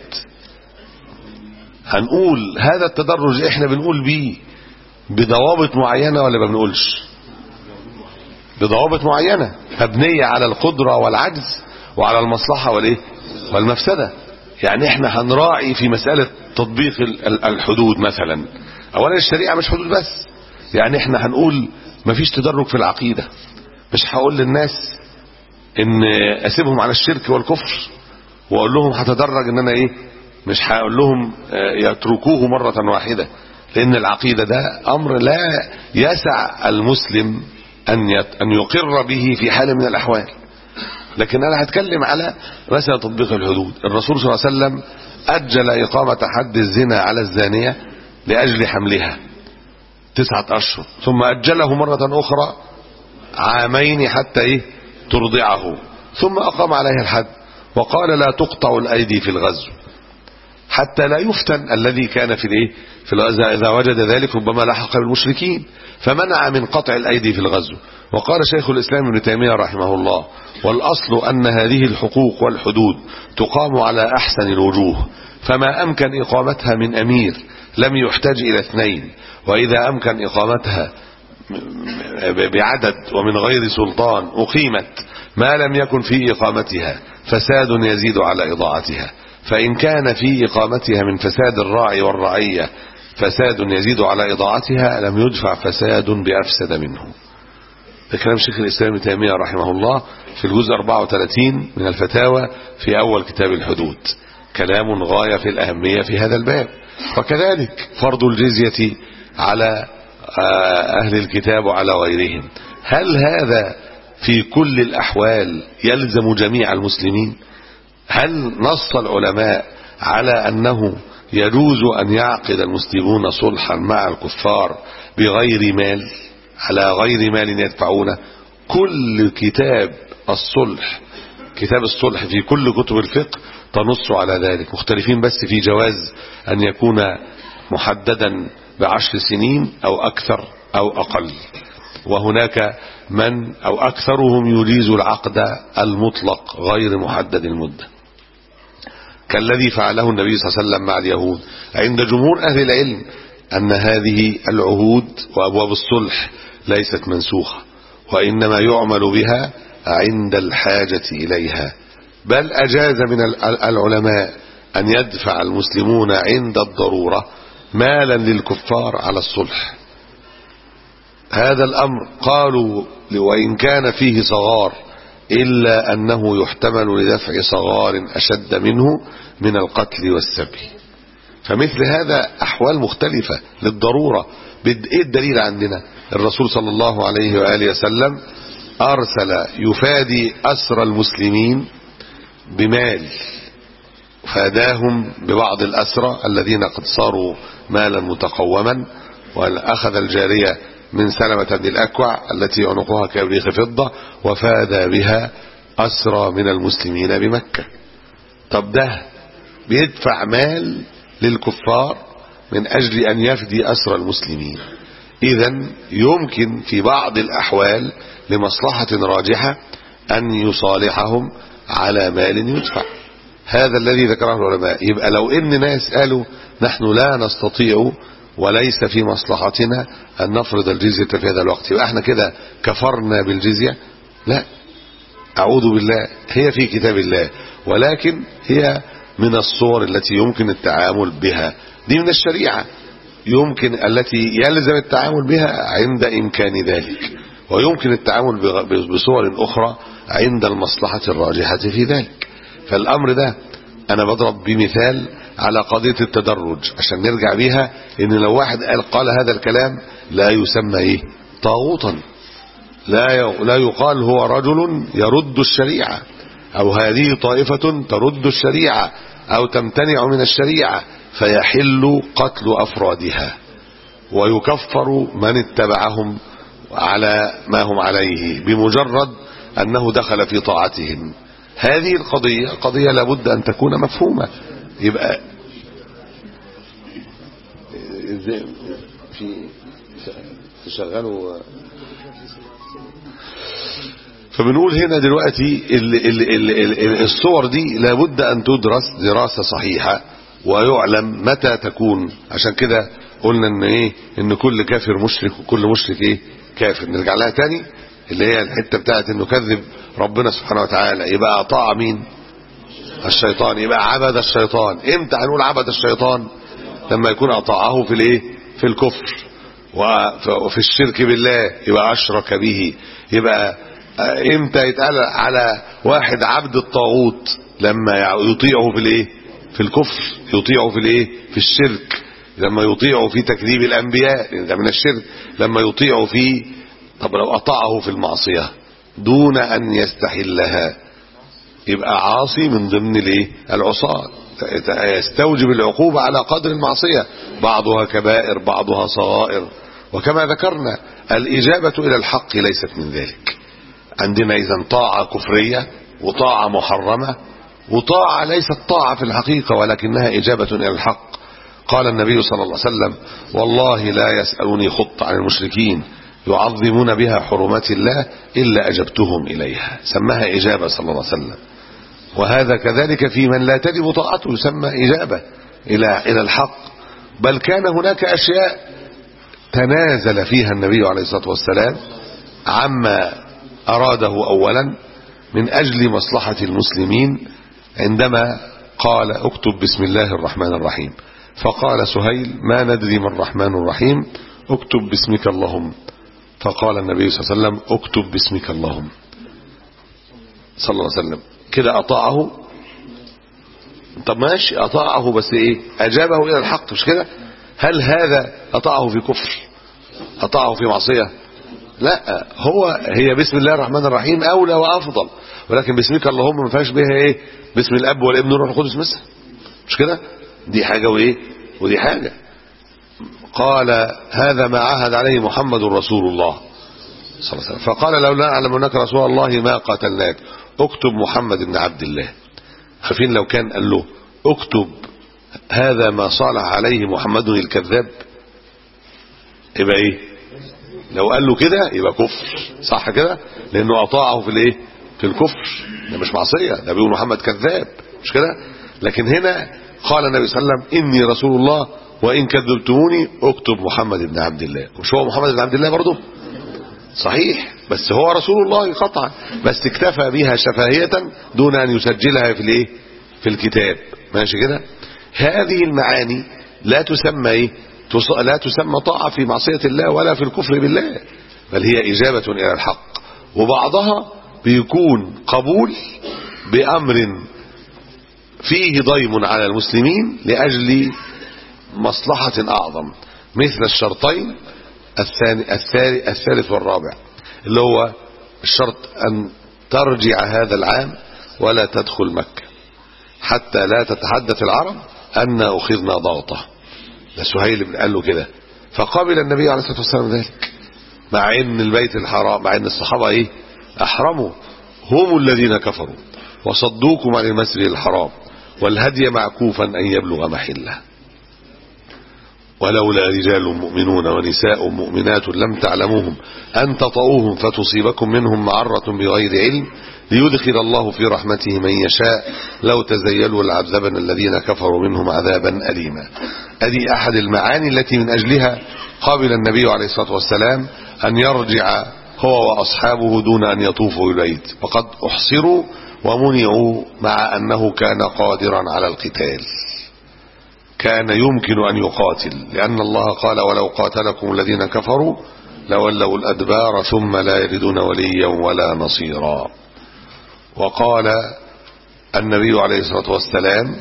هنقول هذا التدرج احنا بنقول بيه بضوابط معينة ولا ما بنقولش؟ بضوابط معينة مبنية على القدرة والعجز وعلى المصلحة والايه والمفسدة. يعني احنا هنراعي في مسألة تطبيق الحدود مثلا، اولا الشريعة مش حدود بس، يعني احنا هنقول مفيش تدرج في العقيدة، مش هقول للناس ان اسيبهم على الشرك والكفر واقول لهم هتدرج ان انا ايه، مش هقول لهم يتركوه مرة واحدة، لان العقيدة ده امر لا يسع المسلم ان ان يقر به في حال من الاحوال. لكن انا هتكلم على مثلا تطبيق الحدود. الرسول صلى الله عليه وسلم اجل اقامة حد الزنا على الزانية لاجل حملها تسعة اشهر، ثم اجله مرة اخرى عامين حتى ايه ترضعه، ثم اقام عليها الحد وقال لا تقطع الايدي في الغزو حتى لا يفتن الذي كان في الايه في الغزو، اذا وجد ذلك ربما لحق بالمشركين، فمنع من قطع الايدي في الغزو. وقال شيخ الاسلام ابن تيمية رحمه الله والاصل ان هذه الحقوق والحدود تقام على احسن الوجوه، فما أمكن إقامتها من أمير لم يحتاج إلى اثنين، وإذا أمكن إقامتها بعدد ومن غير سلطان أقيمت ما لم يكن في إقامتها فساد يزيد على إضاعتها. فإن كان في إقامتها من فساد الراعي والرعية فساد يزيد على إضاعتها لم يدفع فساد بأفسد منه. ده كلام شيخ الإسلام ابن تيمية رحمه الله في الجزء أربعة وثلاثين من الفتاوى في أول كتاب الحدود. كلام غاية في الأهمية في هذا الباب. وكذلك فرض الجزية على أهل الكتاب وعلى غيرهم، هل هذا في كل الأحوال يلزم جميع المسلمين؟ هل نص العلماء على أنه يجوز أن يعقد المسلمون صلحا مع الكفار بغير مال، على غير مال يدفعونه؟ كل كتاب الصلح كتاب الصلح في كل كتب الفقه تنص على ذلك، مختلفين بس في جواز أن يكون محددا بعشر سنين أو أكثر أو أقل، وهناك من أو أكثرهم يجيز العقد المطلق غير محدد المدة، كالذي فعله النبي صلى الله عليه وسلم مع اليهود. عند جمهور أهل العلم أن هذه العهود وأبواب الصلح ليست منسوخة، وإنما يعمل بها عند الحاجة إليها، بل أجاز من العلماء أن يدفع المسلمون عند الضرورة مالا للكفار على الصلح. هذا الأمر قالوا وإن كان فيه صغار إلا أنه يحتمل لدفع صغار أشد منه من القتل والسبي. فمثل هذا أحوال مختلفة للضرورة. إيه الدليل عندنا؟ الرسول صلى الله عليه وآله وسلم أرسل يفادي أسر المسلمين بمال، فاداهم ببعض الأسرى الذين قد صاروا مالا متقوما، وأخذ الجارية من سلمة بن الأكوع التي عنقها كإبريق فضة وفاد بها أسرى من المسلمين بمكة. طب ده بيدفع مال للكفار من أجل أن يفدي أسرى المسلمين. إذن يمكن في بعض الأحوال لمصلحة راجحة أن يصالحهم على مال يدفع. هذا الذي ذكره العلماء. يبقى لو إن ناس قالوا نحن لا نستطيع وليس في مصلحتنا أن نفرض الجزية في هذا الوقت، يبقى احنا كده كفرنا بالجزية؟ لا، أعوذ بالله، هي في كتاب الله، ولكن هي من الصور التي يمكن التعامل بها، دي من الشريعة يمكن التي يلزم التعامل بها عند إمكان ذلك، ويمكن التعامل بصور أخرى عند المصلحة الراجحة في ذلك. فالأمر ده أنا بضرب بمثال على قضية التدرج عشان نرجع بيها، إن لو واحد قال قال هذا الكلام لا يسمى إيه؟ طاغوتا، لا لا يقال هو رجل يرد الشريعة، أو هذه طائفة ترد الشريعة أو تمتنع من الشريعة، فيحل قتل أفرادها ويكفر من اتبعهم على ما هم عليه بمجرد أنه دخل في طاعتهم. هذه القضية قضية لابد أن تكون مفهومة. يبقى في تشغلوا. فبنقول هنا دلوقتي ال ال ال ال الصور دي لابد أن تدرس دراسة صحيحة ويعلم متى تكون. عشان كده قلنا ان ايه ان كل كافر مشرك وكل مشرك ايه كافر. نرجع لها تاني اللي هي الحته بتاعت انه كذب ربنا سبحانه وتعالى، يبقى اطاع مين؟ الشيطان، يبقى عبد الشيطان. امتى هنقول عبد الشيطان؟ لما يكون اطاعه في الايه في الكفر وفي الشرك بالله، يبقى اشرك به. يبقى امتى يتقال على واحد عبد الطاغوت؟ لما يطيعه في الايه في الكفر، يطيعه في الايه في الشرك، لما يطيعه في تكذيب الانبياء ده من الشرك، لما يطيعه في. طب لو اطاعه في المعصيه دون ان يستحلها يبقى عاصي من ضمن الايه العصاة، يستوجب العقوبة على قدر المعصية، بعضها كبائر بعضها صغائر. وكما ذكرنا الإجابة إلى الحق ليست من ذلك. عندنا إذن طاعة كفرية وطاعة محرمة، وطاعة ليست طاعة في الحقيقة ولكنها إجابة إلى الحق. قال النبي صلى الله عليه وسلم والله لا يسألني خط عن المشركين يعظمون بها حرمات الله إلا أجبتهم إليها. سماها إجابة صلى الله عليه وسلم. وهذا كذلك في من لا تجب طاعته يسمى إجابة إلى إلى الحق. بل كان هناك أشياء تنازل فيها النبي عليه الصلاة والسلام عما أراده أولا من أجل مصلحة المسلمين، عندما قال اكتب بسم الله الرحمن الرحيم، فقال سهيل ما ندري ما الرحمن الرحيم، اكتب باسمك اللهم، فقال النبي صلى الله عليه وسلم اكتب باسمك اللهم صلى الله عليه وسلم. كده أطاعه. طب ماشي أطاعه، بس إيه؟ أجابه إلى الحق، مش كده؟ هل هذا أطاعه في كفر؟ أطاعه في معصية؟ لا، هو هي بسم الله الرحمن الرحيم أولى وأفضل، ولكن باسمك اللهم ما فيهاش بها إيه؟ باسم الأب والابن والروح القدس مثلا، مش كده؟ دي حاجة وإيه؟ ودي حاجة. قال هذا ما عهد عليه محمد رسول الله صلى الله عليه وسلم، فقال لو لا أعلم أنك رسول الله ما قاتلناك، اكتب محمد بن عبد الله. عارفين لو كان قال له اكتب هذا ما صالح عليه محمد الكذاب، يبقى ايه؟ لو قال له كده يبقى كفر، صح كده؟ لانه اطاعه في الايه؟ في الكفر. ده مش معصيه، ده بيقول محمد كذاب، مش كده؟ لكن هنا قال النبي صلى الله عليه وسلم اني رسول الله وان كذبتموني اكتب محمد بن عبد الله. مش هو محمد بن عبد الله برضه؟ صحيح، بس هو رسول الله قطعا، بس اكتفى بها شفاهية دون ان يسجلها في الايه؟ في الكتاب. ماشي كده؟ هذه المعاني لا تسمى ايه؟ لا تسمى طاعة في معصية الله ولا في الكفر بالله، بل هي إجابة إلى الحق. وبعضها بيكون قبول بأمر فيه ضيم على المسلمين لأجل مصلحة أعظم، مثل الشرطين الثاني الثالث الثالث والرابع، اللي هو الشرط أن ترجع هذا العام ولا تدخل مكة حتى لا تتحدث العرب أن أخذنا ضغطه. ده سهيل بن قال له كده، فقبل النبي عليه الصلاة والسلام ذلك، مع ان البيت الحرام، مع ان الصحابة ايه؟ احرموا، هم الذين كفروا وصدوكم عن المسجد الحرام والهدي معكوفا ان يبلغ محله، ولولا رجال مؤمنون ونساء مؤمنات لم تعلموهم ان تطؤوهم فتصيبكم منهم معرة بغير علم ليدخل الله في رحمته من يشاء لو تزيلوا لعذبنا الذين كفروا منهم عذابا أليما. هذه أحد المعاني التي من أجلها قابل النبي عليه الصلاة والسلام أن يرجع هو وأصحابه دون أن يطوفوا البيت، وقد أحصروا ومنعوا مع أنه كان قادرا على القتال، كان يمكن أن يقاتل، لأن الله قال ولو قاتلكم الذين كفروا لولوا الأدبار ثم لا يجدون وليا ولا نصيرا. وقال النبي عليه الصلاة والسلام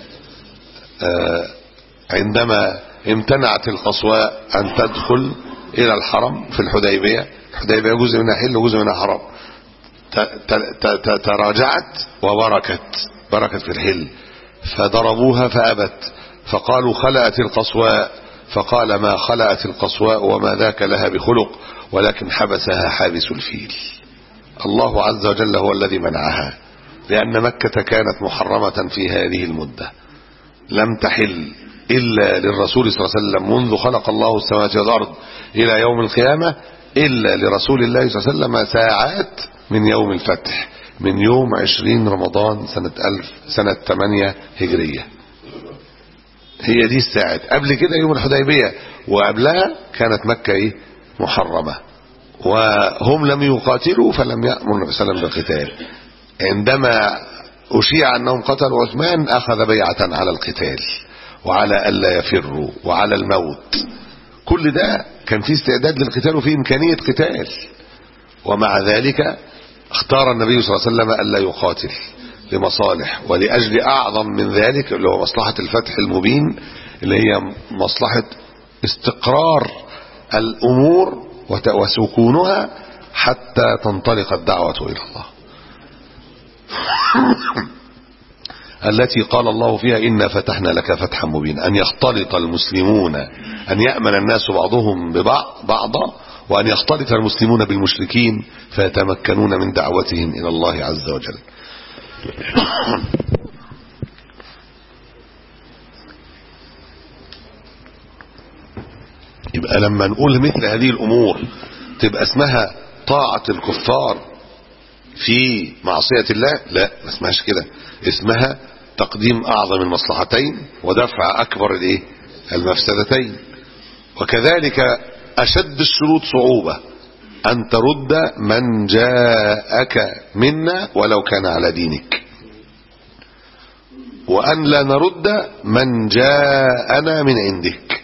عندما امتنعت القصواء أن تدخل إلى الحرم في الحديبية، الحديبية جزء منها حل وجزء منها حرم، تراجعت وبركت بركت في الحل، فضربوها فأبت، فقالوا خلأت القصواء، فقال ما خلأت القصواء وما ذاك لها بخلق ولكن حبسها حابس الفيل. الله عز وجل هو الذي منعها، لأن مكة كانت محرمة في هذه المدة، لم تحل إلا للرسول صلى الله عليه وسلم منذ خلق الله السماوات والأرض إلى يوم القيامة، إلا لرسول الله صلى الله عليه وسلم ساعات من يوم الفتح، من يوم عشرين رمضان سنة ألف سنة ثمانية هجرية. هي دي الساعات. قبل كده يوم الحديبية وقبلها كانت مكة إيه؟ محرمة، وهم لم يقاتلوا فلم يأمر النبي صلى الله عليه وسلم بالقتال. عندما أشيع أنهم قتلوا عثمان أخذ بيعة على القتال وعلى ألا يفروا وعلى الموت. كل ده كان فيه استعداد للقتال وفيه إمكانية قتال، ومع ذلك اختار النبي صلى الله عليه وسلم ألا يقاتل لمصالح، ولأجل أعظم من ذلك اللي هو مصلحة الفتح المبين، اللي هي مصلحة استقرار الأمور وسكونها حتى تنطلق الدعوة إلى الله التي قال الله فيها إنا فتحنا لك فتحا مبينا، أن يختلط المسلمون، أن يأمن الناس بعضهم ببعض بعضا، وأن يختلط المسلمون بالمشركين فيتمكنون من دعوتهم إلى الله عز وجل. يبقى لما نقول مثل هذه الأمور تبقى اسمها طاعة الكفار في معصية الله؟ لا، ما اسمهاش كده، اسمها تقديم أعظم المصلحتين ودفع أكبر الايه المفسدتين. وكذلك أشد الشروط صعوبة أن ترد من جاءك منا ولو كان على دينك، وأن لا نرد من جاءنا من عندك.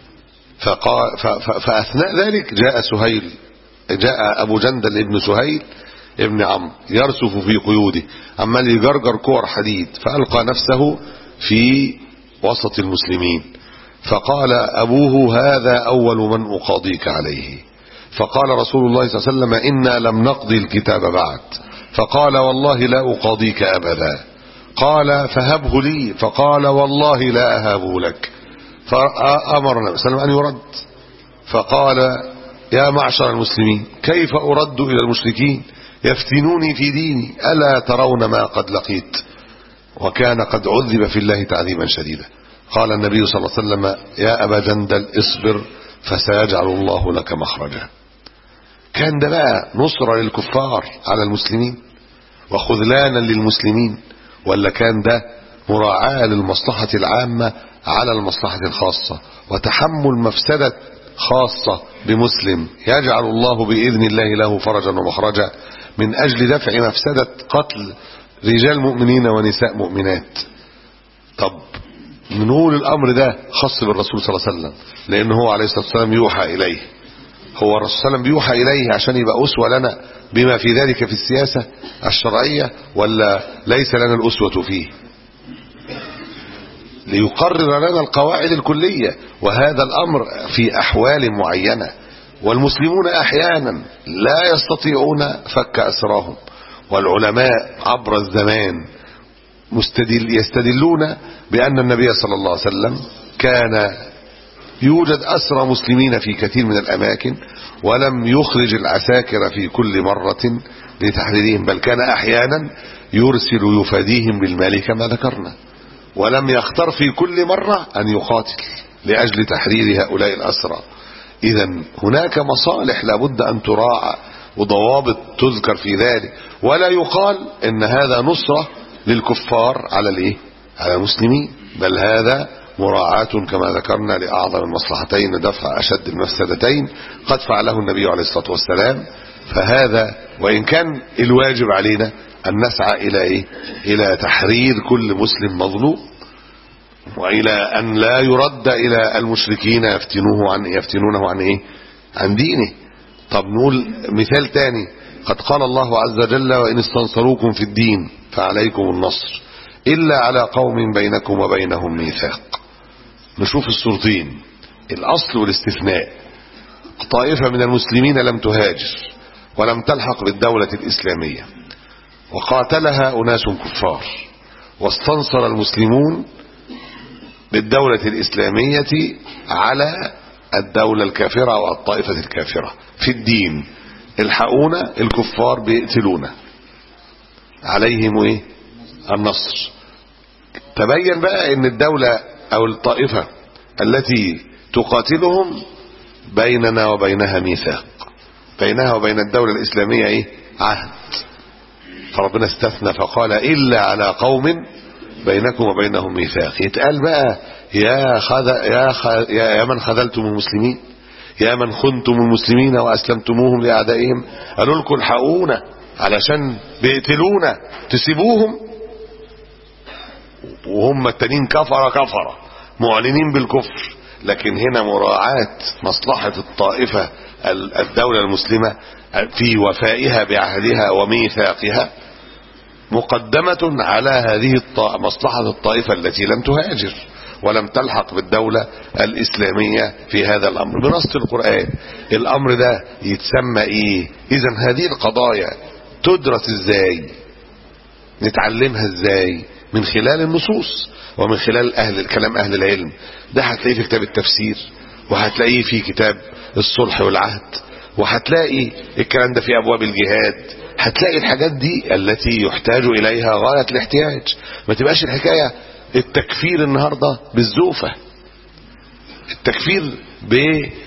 فأثناء ذلك جاء سهيل، جاء أبو جندل ابن سهيل ابن عمرو يرسف في قيوده، عمال يجرجر كور حديد، فألقى نفسه في وسط المسلمين، فقال أبوه هذا أول من أقاضيك عليه. فقال رسول الله صلى الله عليه وسلم إنا لم نقضي الكتاب بعد. فقال والله لا أقاضيك أبدا. قال فهبه لي. فقال والله لا أهابه لك. فأمر النبي صلى الله عليه وسلم أن يرد. فقال يا معشر المسلمين كيف أرد إلى المشركين يفتنوني في ديني، ألا ترون ما قد لقيت؟ وكان قد عذب في الله تعذيبا شديدا. قال النبي صلى الله عليه وسلم يا أبا جندل اصبر فسيجعل الله لك مخرجا. كان ده بقى نصرة للكفار على المسلمين وخذلانا للمسلمين، ولا كان ده مراعاة للمصلحة العامة على المصلحة الخاصة وتحمل مفسدة خاصة بمسلم يجعل الله بإذن الله له فرجا ومخرجا من أجل دفع مفسدة قتل رجال مؤمنين ونساء مؤمنات؟ طب نقول الأمر ده خاص بالرسول صلى الله عليه وسلم لأنه هو عليه الصلاة والسلام يوحى إليه. هو الرسول صلى الله عليه وسلم بيوحى إليه عشان يبقى أسوة لنا بما في ذلك في السياسة الشرعية، ولا ليس لنا الأسوة فيه؟ ليقرر لنا القواعد الكلية، وهذا الأمر في أحوال معينة، والمسلمون أحيانا لا يستطيعون فك أسراهم، والعلماء عبر الزمان مستدل يستدلون بأن النبي صلى الله عليه وسلم كان يوجد أسرى مسلمين في كثير من الأماكن ولم يخرج العساكر في كل مرة لتحريرهم، بل كان أحيانا يرسل يفاديهم بالمال كما ذكرنا، ولم يختار في كل مرة أن يقاتل لأجل تحرير هؤلاء الأسرى. إذا هناك مصالح لابد أن تراعى وضوابط تذكر في ذلك، ولا يقال إن هذا نصرة للكفار على الايه على المسلمين، بل هذا مراعاة كما ذكرنا لأعظم المصلحتين دفع أشد المفسدتين قد فعله النبي عليه الصلاة والسلام. فهذا وإن كان الواجب علينا أن نسعى إلى إيه؟ إلى تحرير كل مسلم مظلوم، وإلى أن لا يرد إلى المشركين يفتنوه عن يفتنونه عن إيه؟ عن دينه. طب نقول مثال تاني، قد قال الله عز وجل وإن استنصروكم في الدين فعليكم النصر إلا على قوم بينكم وبينهم ميثاق. نشوف الصورتين، الأصل والاستثناء. طائفة من المسلمين لم تهاجر ولم تلحق بالدولة الإسلامية وقاتلها أناس كفار، واستنصر المسلمون بالدولة الإسلامية على الدولة الكافرة أو الطائفة الكافرة في الدين. الحقونا الكفار بيقتلونا، عليهم ايه؟ النصر. تبين بقى ان الدولة او الطائفة التي تقاتلهم بيننا وبينها ميثاق، بينها وبين الدولة الإسلامية ايه؟ عهد. فربنا استثنى فقال إلا على قوم بينكم وبينهم ميثاق. يتقال بقى يا خذ يا, خ... يا يا من خذلتم المسلمين، يا من خنتم المسلمين وأسلمتموهم لأعدائهم، قالوا لكم الحقونا علشان بيقتلونا تسيبوهم، وهم التانيين كفر كفر معلنين بالكفر. لكن هنا مراعاة مصلحة الطائفة الدولة المسلمة في وفائها بعهدها وميثاقها مقدمة على هذه مصلحة الطائفة التي لم تهاجر ولم تلحق بالدولة الإسلامية في هذا الأمر بنص القرآن. الأمر ده يتسمى إيه؟ إذن هذه القضايا تدرس إزاي؟ نتعلمها إزاي؟ من خلال النصوص ومن خلال أهل الكلام أهل العلم. ده هتلاقيه في كتاب التفسير، وهتلاقيه في كتاب الصلح والعهد، وهتلاقي الكلام ده في أبواب الجهاد. هتلاقي الحاجات دي التي يحتاج إليها غاية الاحتياج. ما تبقاش الحكاية التكفير النهاردة بالزوفة، التكفير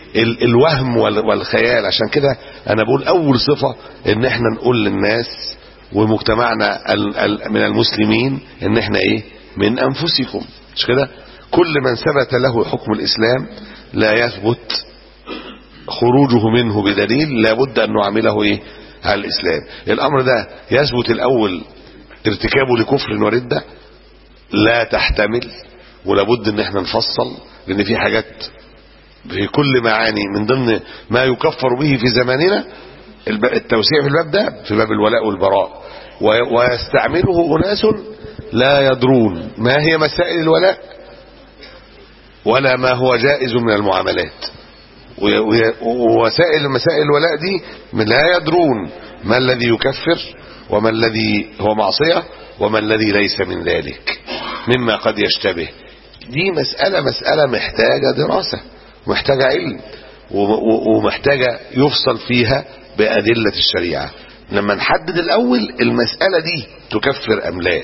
بالوهم والخيال. عشان كده أنا بقول أول صفة إن احنا نقول للناس ومجتمعنا من المسلمين ان احنا ايه من انفسكم، مش كده؟ كل من ثبت له حكم الاسلام لا يثبت خروجه منه بدليل، لابد ان نعمله ايه على الاسلام. الامر ده يثبت الاول ارتكابه لكفر وردة، لا تحتمل، ولابد ان احنا نفصل، لان في حاجات في كل معاني من ضمن ما يكفر به في زماننا التوسيع في الباب ده، في باب الولاء والبراء، ويستعمله أناس لا يدرون ما هي مسائل الولاء ولا ما هو جائز من المعاملات، ووسائل مسائل الولاء دي من لا يدرون ما الذي يكفر وما الذي هو معصية وما الذي ليس من ذلك مما قد يشتبه. دي مسألة مسألة محتاجة دراسة ومحتاجة علم ومحتاجة يفصل فيها بأدلة الشريعة. لما نحدد الأول المسألة دي تكفر أم لا.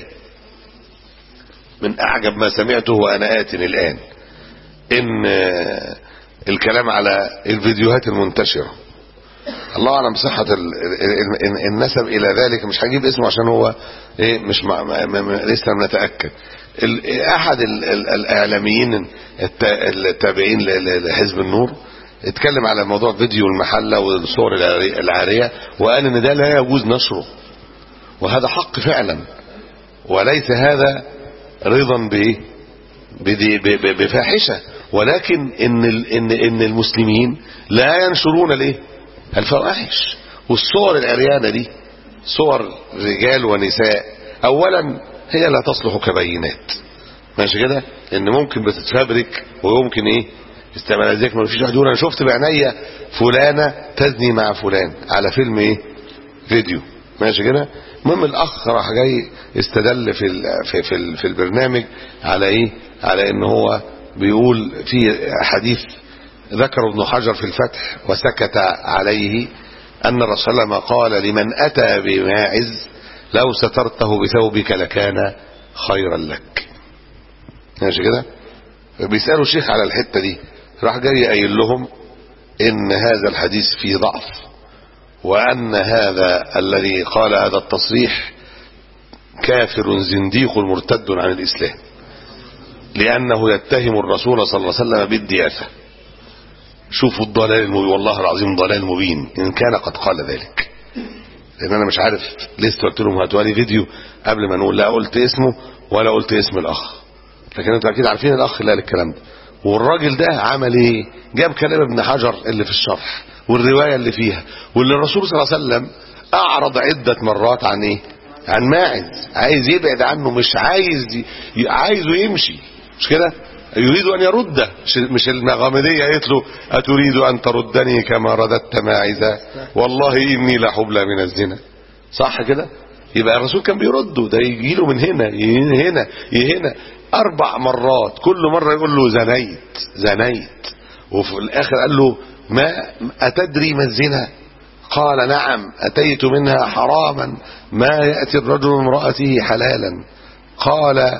من أعجب ما سمعته وأنا آت الآن إن الكلام على الفيديوهات المنتشرة، الله أعلم صحة النسب إلى ذلك، مش هجيب اسمه عشان هو إيه مش مع لسه نتأكد. أحد الإعلاميين التابعين لحزب النور اتكلم على موضوع فيديو المحلة والصور العارية وقال ان ده لا يجوز نشره، وهذا حق فعلا، وليس هذا رضا بايه بفاحشة، ولكن ان ان ان المسلمين لا ينشرون الايه الفواحش والصور العريانة دي، صور رجال ونساء اولا هي لا تصلح كبينات، ماشي كده، ان ممكن بتتفبرك ويمكن ايه استعمال ذلك. ما فيش واحد يقول انا شفت بعينيا فلانه تزني مع فلان على فيلم ايه فيديو، ماشي كده. المهم الاخ راح جاي استدل في ال في في, ال في البرنامج على ايه على ان هو بيقول في حديث ذكر ابن حجر في الفتح وسكت عليه ان الرسول صلى الله عليه وسلم قال لمن اتى بماعز لو سترته بثوبك لكان خيرا لك، ماشي كده. بيسألوا الشيخ على الحتة دي، راح جاي قايل لهم ان هذا الحديث فيه ضعف، وان هذا الذي قال هذا التصريح كافر زنديق مرتد عن الاسلام، لانه يتهم الرسول صلى الله عليه وسلم بالدياثة. شوفوا الضلال المبين، والله العظيم ضلال مبين ان كان قد قال ذلك. لان انا مش عارف لسه قلت لهم هاتوا لي فيديو قبل ما نقول، لا قلت اسمه ولا قلت اسم الاخ، لكن انتوا اكيد عارفين الاخ اللي قال الكلام ده. والراجل ده عمل ايه؟ جاب كلام ابن حجر اللي في الشرح والروايه اللي فيها، واللي الرسول صلى الله عليه وسلم اعرض عده مرات عن ايه؟ عن ماعز، عايز يبعد عنه، مش عايز ي... عايزه يمشي، مش كده؟ يريد ان يرده، مش المغامديه قالت له اتريد ان تردني كما رددت ماعزا والله اني لحبلى من الزنا، صح كده؟ يبقى الرسول كان بيرده، ده يجي له من هنا هنا هنا اربع مرات، كل مره يقول له زنيت زنيت، وفي الاخر قال له ما اتدري ما الزنا؟ قال نعم اتيت منها حراما ما ياتي الرجل امراته حلالا. قال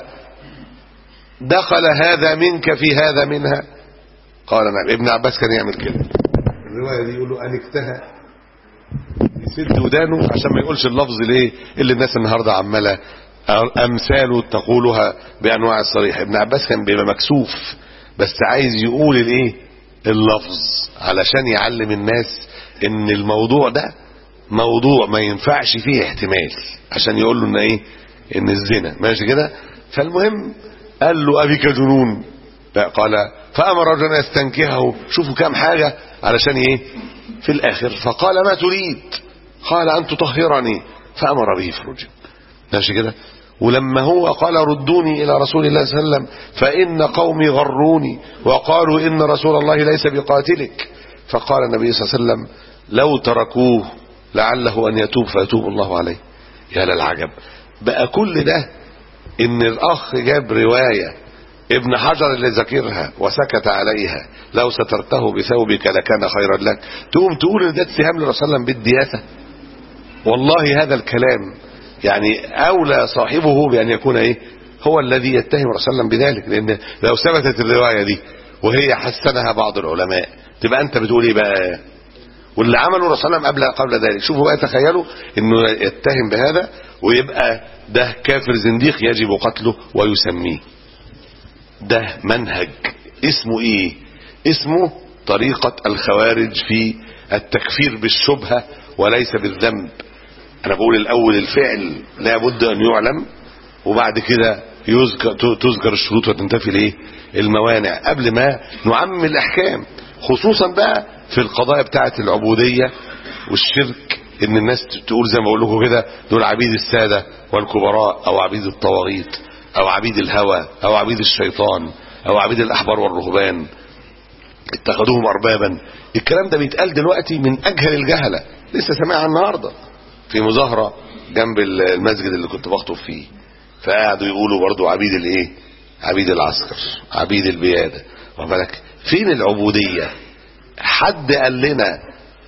دخل هذا منك في هذا منها؟ قال نعم. ابن عباس كان يعمل كده، الروايه دي يقول له ان اكتهى يسد ودانه عشان ما يقولش اللفظ ليه اللي الناس النهارده عماله امثاله تقولها بانواع الصريح. ابن عباس كان بيبقى مكسوف بس عايز يقول الايه اللفظ علشان يعلم الناس ان الموضوع ده موضوع ما ينفعش فيه احتمال، عشان يقول له ان ايه ان الزنا، ماشي كده. فالمهم قال له ابيك جنون؟ لا. قال فامر رجلا يستنكهه، شوفوا كام حاجه علشان ايه في الاخر. فقال ما تريد؟ قال ان تطهرني، فامر به فرجا، ماشي كده. ولما هو قال ردوني الى رسول الله صلى الله عليه وسلم فان قومي غروني وقالوا ان رسول الله ليس بقاتلك، فقال النبي صلى الله عليه وسلم لو تركوه لعله ان يتوب فيتوب الله عليه. يا للعجب بقى كل ده ان الاخ جاب رواية ابن حجر اللي ذكرها وسكت عليها لو سترته بثوبك لكان خيرا لك، تقوم تقول ان ده اتهام للرسول صلى الله عليه وسلم بالدياثة؟ والله هذا الكلام يعني اولى صاحبه بان يكون ايه هو الذي يتهم الرسول صلى الله عليه وسلم بذلك، لان لو ثبتت الرواية دي وهي حسنها بعض العلماء تبقى انت بتقول ايه بقى؟ واللي عمله الرسول صلى الله عليه وسلم قبل قبل ذلك. شوفوا بقى، تخيلوا انه يتهم بهذا ويبقى ده كافر زنديق يجب قتله ويسميه. ده منهج اسمه ايه؟ اسمه طريقة الخوارج في التكفير بالشبهة وليس بالذنب. انا بقول الاول الفعل لا بد ان يعلم، وبعد كده يذكر تذكر الشروط وتنتفي الايه الموانع قبل ما نعمم الاحكام، خصوصا بقى في القضايا بتاعه العبوديه والشرك، ان الناس تقول زي ما بقول لكم كده دول عبيد الساده والكبراء، او عبيد الطواغيت، او عبيد الهوى، او عبيد الشيطان، او عبيد الاحبار والرهبان اتخذوهم اربابا. الكلام ده بيتقال دلوقتي من اجهل الجهله، لسه سامعها النهارده في مظاهره جنب المسجد اللي كنت بخطب فيه، فقعدوا يقولوا برضو عبيد الايه؟ عبيد العسكر، عبيد البياده. وبالك فين العبوديه؟ حد قال لنا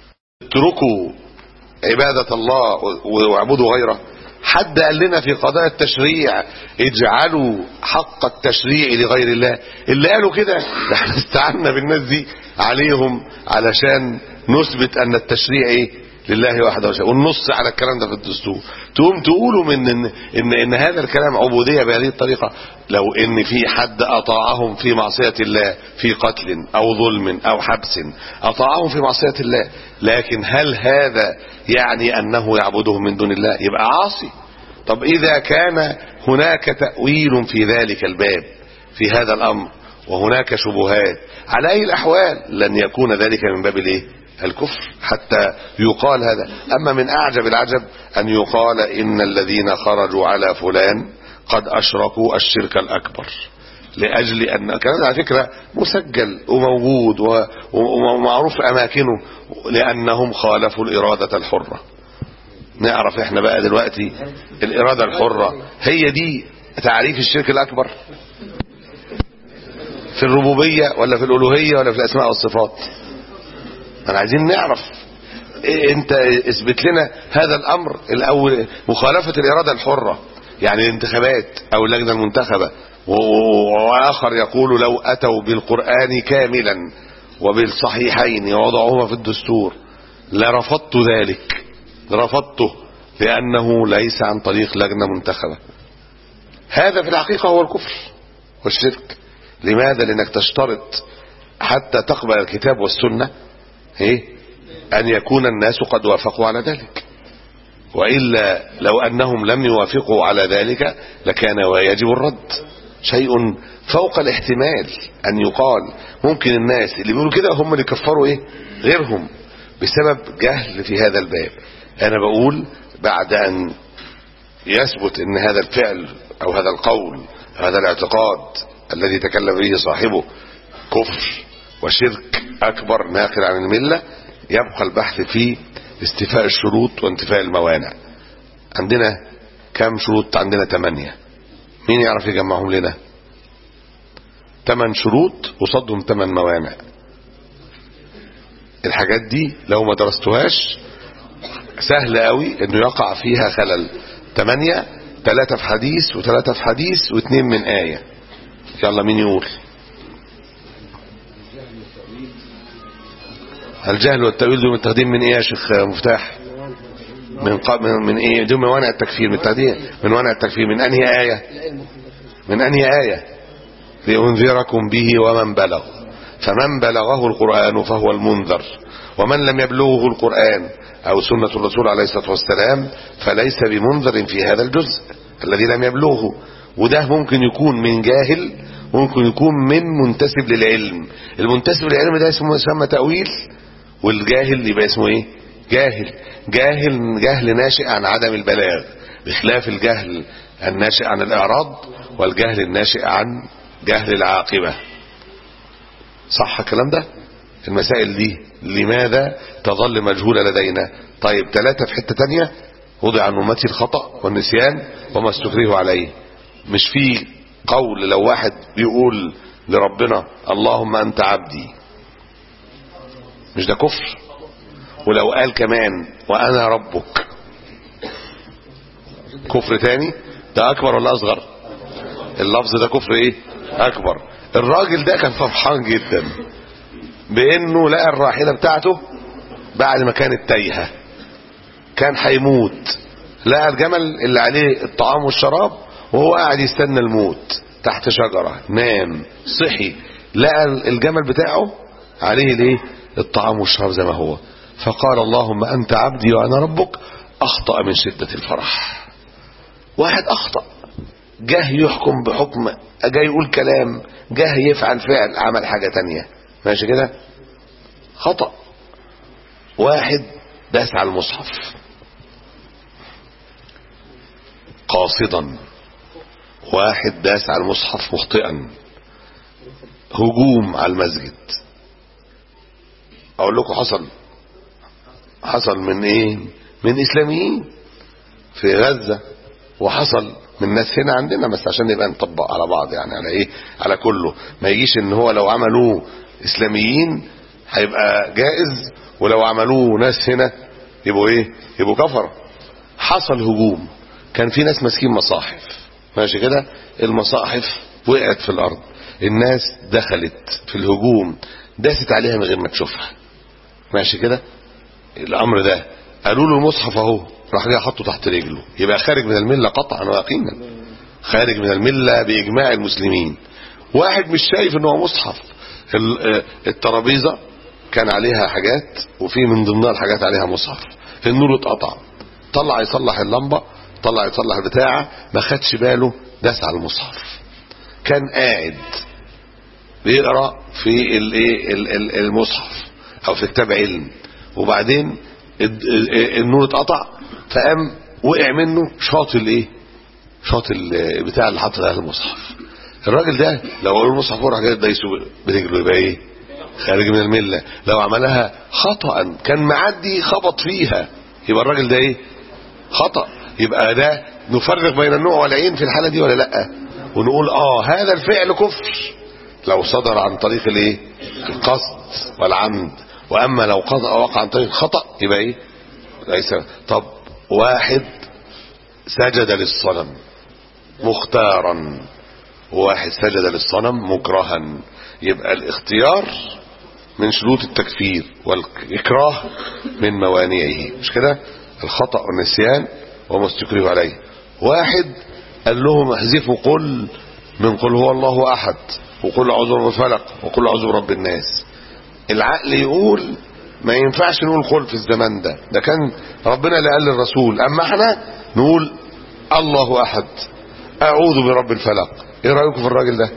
اتركوا عباده الله واعبدوا غيره؟ حد قال لنا في قضايا التشريع اجعلوا حق التشريع لغير الله؟ اللي قالوا كده احنا استعنا بالناس دي عليهم علشان نثبت ان التشريع ايه؟ لله وحده، والنص على الكلام ده في الدستور. تقوم تقولوا من إن, ان ان هذا الكلام عبوديه بهذه الطريقه؟ لو ان في حد اطاعهم في معصيه الله في قتل او ظلم او حبس، اطاعهم في معصيه الله، لكن هل هذا يعني انه يعبدهم من دون الله؟ يبقى عاصي. طب اذا كان هناك تأويل في ذلك الباب في هذا الامر وهناك شبهات، على اي الاحوال لن يكون ذلك من باب الايه؟ الكفر حتى يقال هذا. اما من اعجب العجب ان يقال ان الذين خرجوا على فلان قد اشركوا الشرك الاكبر، لاجل ان كان على فكره مسجل وموجود ومعروف اماكنه، لانهم خالفوا الاراده الحره. نعرف احنا بقى دلوقتي الاراده الحره هي دي تعريف الشرك الاكبر في الربوبيه ولا في الالوهيه ولا في الاسماء والصفات؟ انا عايزين نعرف إيه. انت اثبت لنا هذا الامر الاول. مخالفه الاراده الحره يعني الانتخابات او اللجنه المنتخبه، واخر يقول لو اتوا بالقران كاملا وبالصحيحين ووضعوهما في الدستور لرفضت ذلك، رفضته لانه ليس عن طريق لجنه منتخبه. هذا في الحقيقه هو الكفر والشرك. لماذا؟ لانك تشترط حتى تقبل الكتاب والسنه ايه؟ ان يكون الناس قد وافقوا على ذلك، والا لو انهم لم يوافقوا على ذلك لكان ويجب الرد. شيء فوق الاحتمال ان يقال. ممكن الناس اللي بيقولوا كده هم اللي كفروا ايه؟ غيرهم بسبب جهل في هذا الباب. انا بقول بعد ان يثبت ان هذا الفعل او هذا القول أو هذا الاعتقاد الذي تكلم به صاحبه كفر وشرك اكبر ناقل عن المله، يبقى البحث في استيفاء الشروط وانتفاء الموانع. عندنا كم شروط؟ عندنا ثمانية. مين يعرف يجمعهم لنا؟ ثمان شروط وصدهم ثمان موانع. الحاجات دي لو ما درستوهاش سهل قوي انه يقع فيها خلل. ثمانية، ثلاثة في حديث وثلاثة في حديث واثنين من آية. يلا مين يقول؟ الجهل والتأويل دول متاخدين من ايه يا شيخ مفتاح؟ من ق... من, من ايه؟ دول موانع التكفير. متاخدين من موانع التكفير من انهي آية؟ من انهي آية؟ لأنذركم به ومن بلغ، فمن بلغه القرآن فهو المنذر، ومن لم يبلغه القرآن او سنة الرسول عليه الصلاة والسلام فليس بمنذر في هذا الجزء الذي لم يبلغه. وده ممكن يكون من جاهل، ممكن يكون من منتسب للعلم. المنتسب للعلم ده اسمه يسمى تأويل، والجاهل يبقى اسمه ايه؟ جاهل. جاهل جهل ناشئ عن عدم البلاغ، بخلاف الجهل الناشئ عن الاعراض والجهل الناشئ عن جهل العاقبة. صح الكلام ده؟ المسائل دي لماذا تظل مجهولة لدينا؟ طيب ثلاثة في حتة تانية، وضع عن أمتي الخطأ والنسيان وما استكرهوا عليه. مش في قول لو واحد بيقول لربنا اللهم أنت عبدي، مش ده كفر؟ ولو قال كمان وأنا ربك، كفر تاني. ده أكبر ولا أصغر؟ اللفظ ده كفر إيه؟ أكبر. الراجل ده كان فرحان جدا بأنه لقى الراحلة بتاعته بعد ما كانت تايهة، كان هيموت، لقى الجمل اللي عليه الطعام والشراب وهو قاعد يستنى الموت تحت شجرة، نام صحي لقى الجمل بتاعه عليه ليه الطعام والشراب زي ما هو، فقال اللهم أنت عبدي وأنا ربك، أخطأ من شدة الفرح. واحد أخطأ، جه يحكم بحكم، جه يقول كلام، جه يفعل فعل، عمل حاجة تانية، ماشي كده خطأ. واحد داس على المصحف قاصدا، واحد داس على المصحف مخطئا، هجوم على المسجد. اقول لكم حصل حصل من ايه؟ من اسلاميين في غزة، وحصل من ناس هنا عندنا، بس عشان نبقى نطبق على بعض يعني على ايه، على كله، ما يجيش ان هو لو عملوه اسلاميين هيبقى جائز، ولو عملوه ناس هنا يبقوا ايه، يبقوا كفر. حصل هجوم، كان في ناس ماسكين مصاحف، ماشي كده، المصاحف وقعت في الارض، الناس دخلت في الهجوم داست عليها من غير ما تشوفها، ماشي كده. الامر ده قالوا له المصحف اهو، راح جاي حطه تحت رجله، يبقى خارج من المله قطعا ويقينا، خارج من المله باجماع المسلمين. واحد مش شايف ان هو مصحف، الترابيزه كان عليها حاجات وفي من ضمنها الحاجات عليها مصحف، النور اتقطع، طلع يصلح اللمبه، طلع يصلح البتاعه، ما خدش باله، داس على المصحف. كان قاعد بيقرا في الايه المصحف او في كتاب علم، وبعدين النور اتقطع، فقام وقع منه شاط الايه، شاط البتاع اللي حاطط على المصحف. الراجل ده لو قالوا المصحف راح جاي دايسه برجله يبقى ايه، خارج من المله. لو عملها خطأ كان معدي خبط فيها، يبقى الراجل ده ايه، خطأ. يبقى ده نفرق بين النوع والعين في الحالة دي ولا لا، ونقول اه هذا الفعل كفر لو صدر عن طريق الايه، القصد والعمد، واما لو قضى وقع عن طريق الخطأ يبقى ايه، ليس. طب واحد سجد للصنم مختارا، وواحد سجد للصنم مكرها، يبقى الاختيار من شروط التكفير والاكراه من موانعه، مش كده؟ الخطأ والنسيان وما استكره عليه. واحد قال لهم احذفوا قل من قل هو الله احد، وقل اعوذ برب الفلق، وقل اعوذ برب الناس. العقل يقول ما ينفعش نقول قل في الزمان ده، ده كان ربنا اللي قال للرسول، اما احنا نقول الله احد، اعوذ برب الفلق. ايه رايكم في الراجل ده؟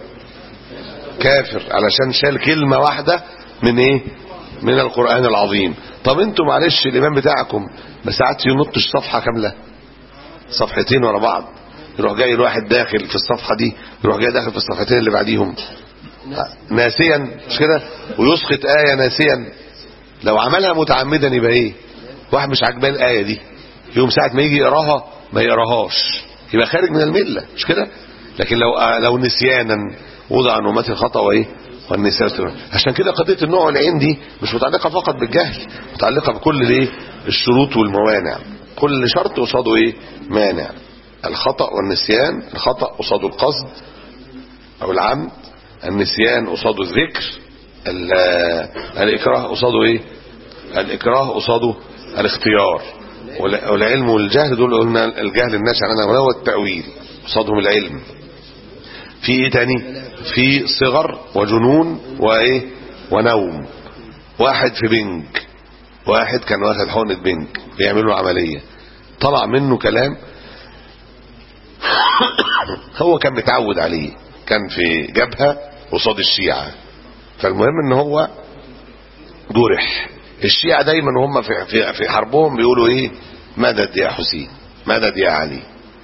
كافر علشان شال كلمه واحده من ايه، من القرآن العظيم. طب انتوا معلش الامام بتاعكم بس ساعات ينطش صفحه كامله، صفحتين ورا بعض، يروح جاي الواحد داخل في الصفحه دي، يروح جاي داخل في الصفحتين اللي بعديهم ناسيا، مش كده؟ ويسقط آية ناسيا. لو عملها متعمدا يبقى ايه؟ واحد مش عاجباه الآية دي، يوم ساعة ما يجي يقراها ما يقراهاش، يبقى خارج من الملة، مش كده؟ لكن لو لو نسيانا وضع عن أمة الخطأ وايه، والنسيان. عشان كده قضية النوع والعين دي مش متعلقة فقط بالجهل، متعلقة بكل الايه، الشروط والموانع، كل شرط قصاده ايه، مانع. الخطأ والنسيان، الخطأ قصاده القصد او العمد، النسيان قصاده الذكر، الإكراه قصاده ايه، الإكراه قصاده الاختيار. والعلم والجهل دول قلنا الجهل الناشئ عنها وهو التأويل، قصادهم العلم. في ايه تاني؟ في صغر وجنون وايه، ونوم. واحد في بنج، واحد كان واخد حقنة بنج بيعملوا له عملية، طلع منه كلام هو كان متعود عليه، كان في جبهة قصاد الشيعة، فالمهم ان هو جرح. الشيعة دايما هم في, في, في حربهم بيقولوا ايه، مدد يا حسين، مدد يا علي.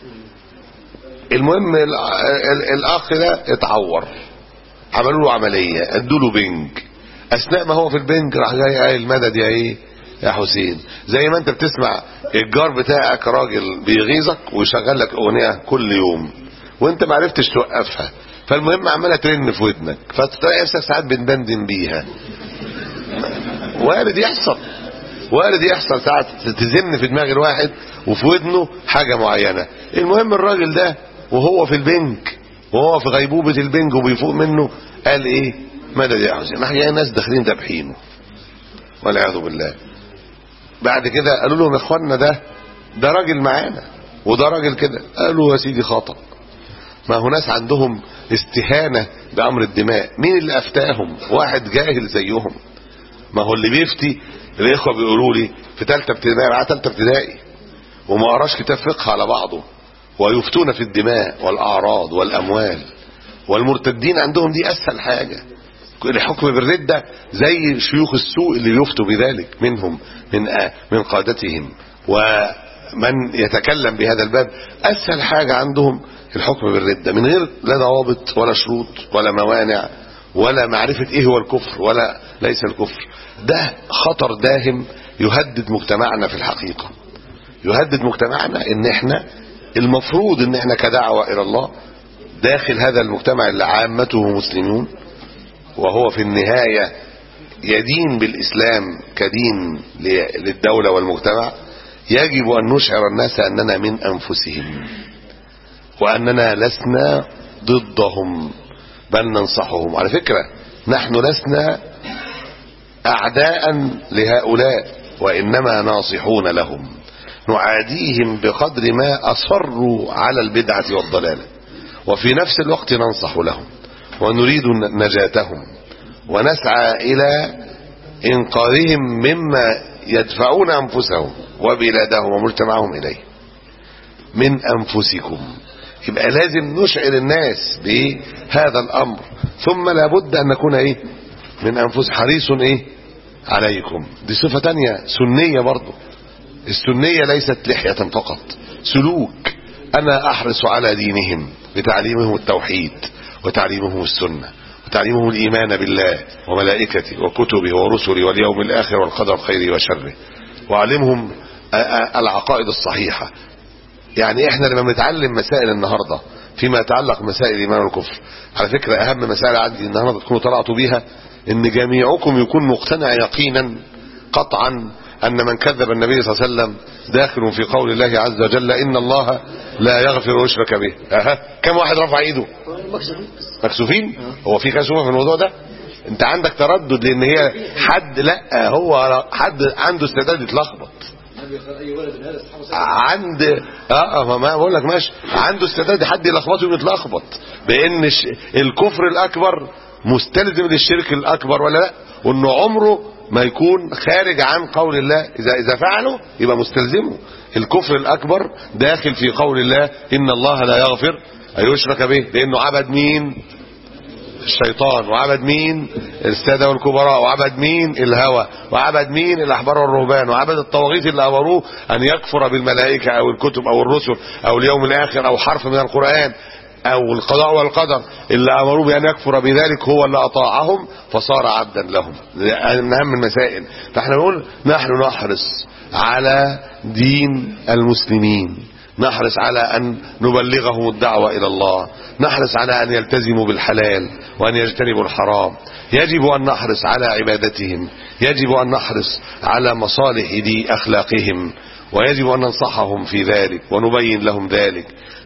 المهم ال ال الاخ ده اتعور، عملوا له عملية، ادوا له بنج، اثناء ما هو في البنج راح جاي قايل مدد يا ايه، يا حسين. زي ما انت بتسمع الجار بتاعك راجل بيغيظك ويشغل لك اغنية كل يوم وانت ما عرفتش توقفها، فالمهم عماله ترن في ودنك، فتلاقي نفسك ساعات بندندن بيها. وارد يحصل، وارد يحصل ساعات تزن في دماغ الواحد وفي ودنه حاجة معينة. المهم الراجل ده وهو في البنك، وهو في غيبوبة البنك وبيفوق منه، قال ايه، مدد يا حسين. راح جاي ناس داخلين دابحينه والعياذ بالله. بعد كده قالوا لهم يا اخوانا ده ده راجل معانا وده راجل كده، قالوا يا سيدي خطأ. ما هو ناس عندهم استهانة بأمر الدماء، مين اللي أفتاهم؟ واحد جاهل زيهم. ما هو اللي بيفتي الإخوة بيقولوا لي في ثالثه ابتدائي، معاه ثالثه ابتدائي وما قراش كتاب فقه على بعضه، ويفتون في الدماء والأعراض والأموال، والمرتدين عندهم دي أسهل حاجة. الحكم بالردة زي شيوخ السوء اللي يفتوا بذلك منهم من من قادتهم ومن يتكلم بهذا الباب، أسهل حاجة عندهم الحكم بالردة من غير لا ضوابط ولا شروط ولا موانع ولا معرفة ايه هو الكفر ولا ليس الكفر. ده خطر داهم يهدد مجتمعنا في الحقيقة، يهدد مجتمعنا ان احنا المفروض ان احنا كدعوة الى الله داخل هذا المجتمع اللي عامته مسلمون، وهو في النهاية يدين بالإسلام كدين للدولة والمجتمع، يجب أن نشعر الناس أننا من أنفسهم وأننا لسنا ضدهم بل ننصحهم. على فكرة نحن لسنا أعداء لهؤلاء وإنما ناصحون لهم، نعاديهم بقدر ما أصروا على البدعة والضلالة، وفي نفس الوقت ننصح لهم ونريد نجاتهم ونسعى إلى إنقاذهم مما يدفعون أنفسهم وبلادهم ومجتمعهم إليه من أنفسكم. يبقى لازم نشعر الناس بهذا الأمر، ثم لابد أن نكون إيه من أنفس حريص إيه عليكم. دي صفة تانية سنية برضو. السنية ليست لحية فقط، سلوك. أنا أحرص على دينهم بتعليمهم التوحيد وتعليمهم السنة وتعليمهم الإيمان بالله وملائكته وكتبه ورسله واليوم الآخر والقدر خيره وشره، وأعلمهم العقائد الصحيحة. يعني احنا لما بنتعلم مسائل النهاردة فيما يتعلق مسائل الإيمان والكفر، على فكرة أهم مسائل عندي النهاردة تكونوا طلعتوا بيها إن جميعكم يكون مقتنع يقينا قطعا أن من كذب النبي صلى الله عليه وسلم داخل في قول الله عز وجل إن الله لا يغفر ويشرك به. أها كم واحد رفع ايده؟ مكسوفين؟ هو في كسوفة في الموضوع ده؟ انت عندك تردد لان هي حد، لا هو حد عنده استعداد يتلخبط عند اه ما بقول لك ماشي، عنده استعداد حد يلخبطه ويتلخبط بان الكفر الاكبر مستلزم للشرك الاكبر ولا لا، وانه عمره ما يكون خارج عن قول الله. اذا اذا فعله يبقى مستلزمه. الكفر الاكبر داخل في قول الله ان الله لا يغفر ان يشرك به، لانه عبد مين؟ الشيطان، وعبد مين؟ السادة والكبراء، وعبد مين؟ الهوى، وعبد مين؟ الأحبار والرهبان، وعبد الطواغيت اللي أمروه أن يكفر بالملائكة أو الكتب أو الرسل أو اليوم الآخر أو حرف من القرآن أو القضاء والقدر اللي أمروه بأن يكفر بذلك، هو اللي أطاعهم فصار عبدا لهم. من أهم المسائل. فاحنا نقول نحن نحرص على دين المسلمين، نحرص على أن نبلغهم الدعوة إلى الله، نحرص على أن يلتزموا بالحلال وأن يجتنبوا الحرام، يجب أن نحرص على عبادتهم، يجب أن نحرص على مصالح دي أخلاقهم، ويجب أن ننصحهم في ذلك ونبين لهم ذلك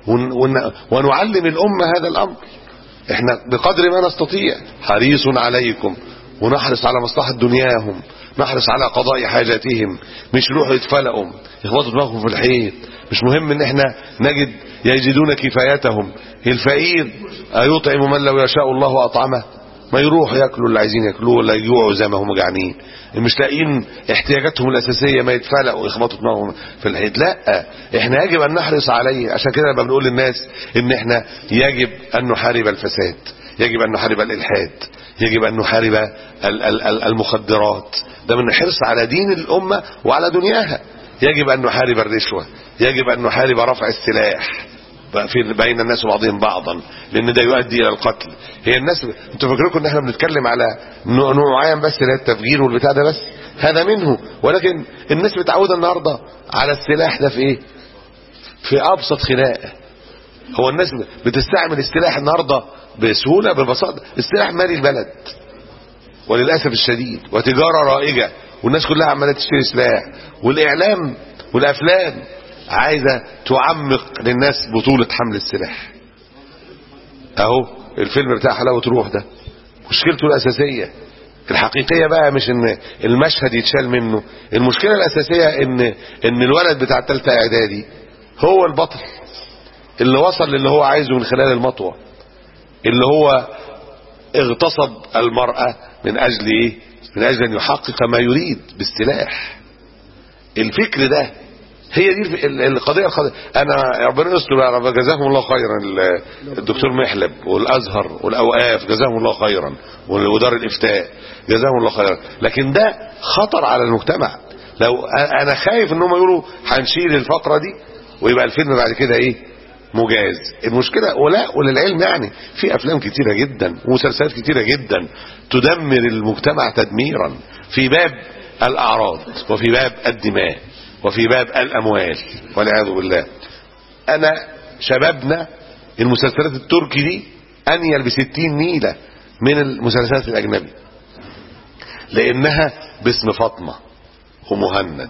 ونعلم الأمة هذا الأمر. احنا بقدر ما نستطيع حريص عليكم، ونحرص على مصلحة دنياهم، نحرص على قضاء حاجاتهم، مش يروحوا يتفلقوا يخبطوا دماغهم في الحيط. مش مهم ان احنا نجد يجدون كفايتهم. الفقير ايطعم من لو يشاء الله اطعمه؟ ما يروح ياكلوا اللي عايزين ياكلوه ولا يجوعوا زي ما هم جعانين. مش لاقيين احتياجاتهم الاساسيه ما يتفلقوا ويخبطوا دماغهم في الحيط. لا، احنا يجب ان نحرص عليه. عشان كده لما بنقول للناس ان احنا يجب ان نحارب الفساد، يجب ان نحارب الالحاد، يجب ان نحارب المخدرات، ده من الحرص على دين الامه وعلى دنياها. يجب ان نحارب الرشوه، يجب ان نحارب رفع السلاح في بين الناس وبعضهم بعضا، لان ده يؤدي الى القتل. هي الناس انتوا فاكرين ان احنا بنتكلم على نوع معين بس اللي هي التفجير والبتاع ده بس، هذا منه، ولكن الناس متعوده النهارده على السلاح ده في ايه؟ في ابسط خناقه. هو الناس بتستعمل السلاح النهارده بسهوله ببساطه. السلاح مالي البلد وللاسف الشديد، وتجاره رائجه، والناس كلها عماله تشتري سلاح، والاعلام والافلام عايزه تعمق للناس بطوله حمل السلاح. اهو الفيلم بتاع حلاوه روح ده مشكلته الاساسيه الحقيقية بقى مش ان المشهد يتشال منه، المشكلة الاساسية ان ان الولد بتاع الثالثة اعدادي هو البطل اللي وصل للي هو عايزه من خلال المطوة، اللي هو اغتصب المرأة من اجل ايه؟ من اجل ان يحقق ما يريد بالسلاح. الفكر ده هي دي القضية. القضية انا ربنا يستر، جزاهم الله خيرا الدكتور محلب والازهر والاوقاف جزاهم الله خيرا ودار الافتاء جزاهم الله خيرا، لكن ده خطر على المجتمع. لو انا خايف ان هم يقولوا هنشيل الفقرة دي ويبقى الفيلم بعد كده ايه؟ مجاز. المشكلة ولا وللعلم يعني في افلام كتيرة جدا ومسلسلات كتيرة جدا تدمر المجتمع تدميرا في باب الاعراض وفي باب الدماء وفي باب الاموال والعياذ بالله. انا شبابنا المسلسلات التركي دي انيل بستين نيلة من المسلسلات الاجنبي، لانها باسم فاطمة ومهند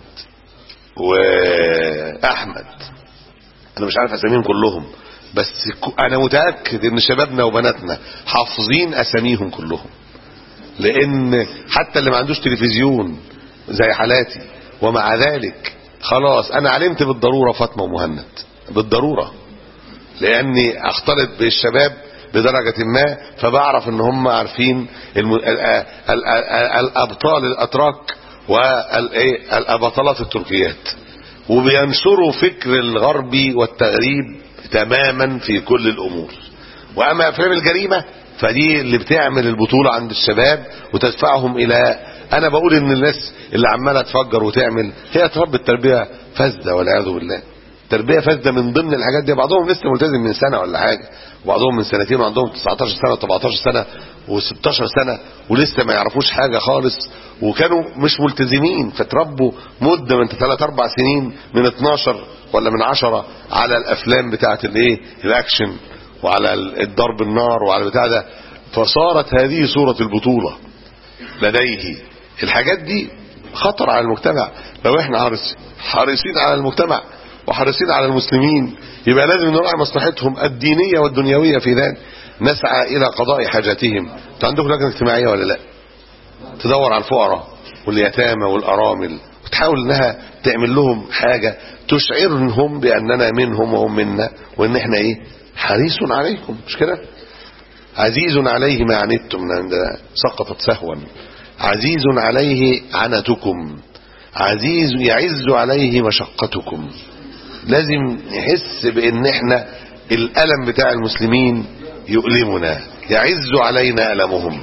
واحمد، انا مش عارف اساميهم كلهم، بس انا متأكد ان شبابنا وبناتنا حافظين اساميهم كلهم، لان حتى اللي ما عندوش تلفزيون زي حالاتي ومع ذلك خلاص انا علمت بالضرورة فاطمة ومهند بالضرورة، لاني اختلط بالشباب بدرجة ما، فبعرف ان هم عارفين الم... ال... ال... ال... الابطال الاتراك والابطالات التركيات، وبينشروا فكر الغربي والتغريب تماما في كل الامور. واما افلام الجريمة فدي اللي بتعمل البطولة عند الشباب وتدفعهم الى، انا بقول ان الناس اللي عمالة تفجر وتعمل هي تربي التربية فاسدة والعياذ بالله، تربية فاسدة من ضمن الحاجات دي. بعضهم لسه ملتزم من سنة ولا حاجة، وبعضهم من سنتين، وعندهم تسعتاشر سنة وسبعتاشر سنة وستاشر سنة ولسه ما يعرفوش حاجة خالص، وكانوا مش ملتزمين فتربوا مدة من ثلاث اربع سنين من اتناشر ولا من عشرة على الافلام بتاعت الايه الاكشن وعلى الضرب النار وعلى بتاع ده، فصارت هذه صورة البطولة لديه. الحاجات دي خطر على المجتمع. لو احنا حريصين على المجتمع وحريصين على المسلمين يبقى لازم نراعي مصلحتهم الدينية والدنيوية في ذلك، نسعى الى قضاء حاجاتهم. انتوا عندكم لجنة اجتماعية ولا لا؟ تدور على الفقراء واليتامى والارامل وتحاول انها تعمل لهم حاجة تشعرهم باننا منهم وهم منا، وان احنا ايه حريص عليكم، مش كده؟ عزيز عليه ما عنتم، سقطت سهوا. عزيز عليه عنتكم، عزيز يعز عليه مشقتكم. لازم نحس بان احنا الالم بتاع المسلمين يؤلمنا، يعز علينا ألمهم،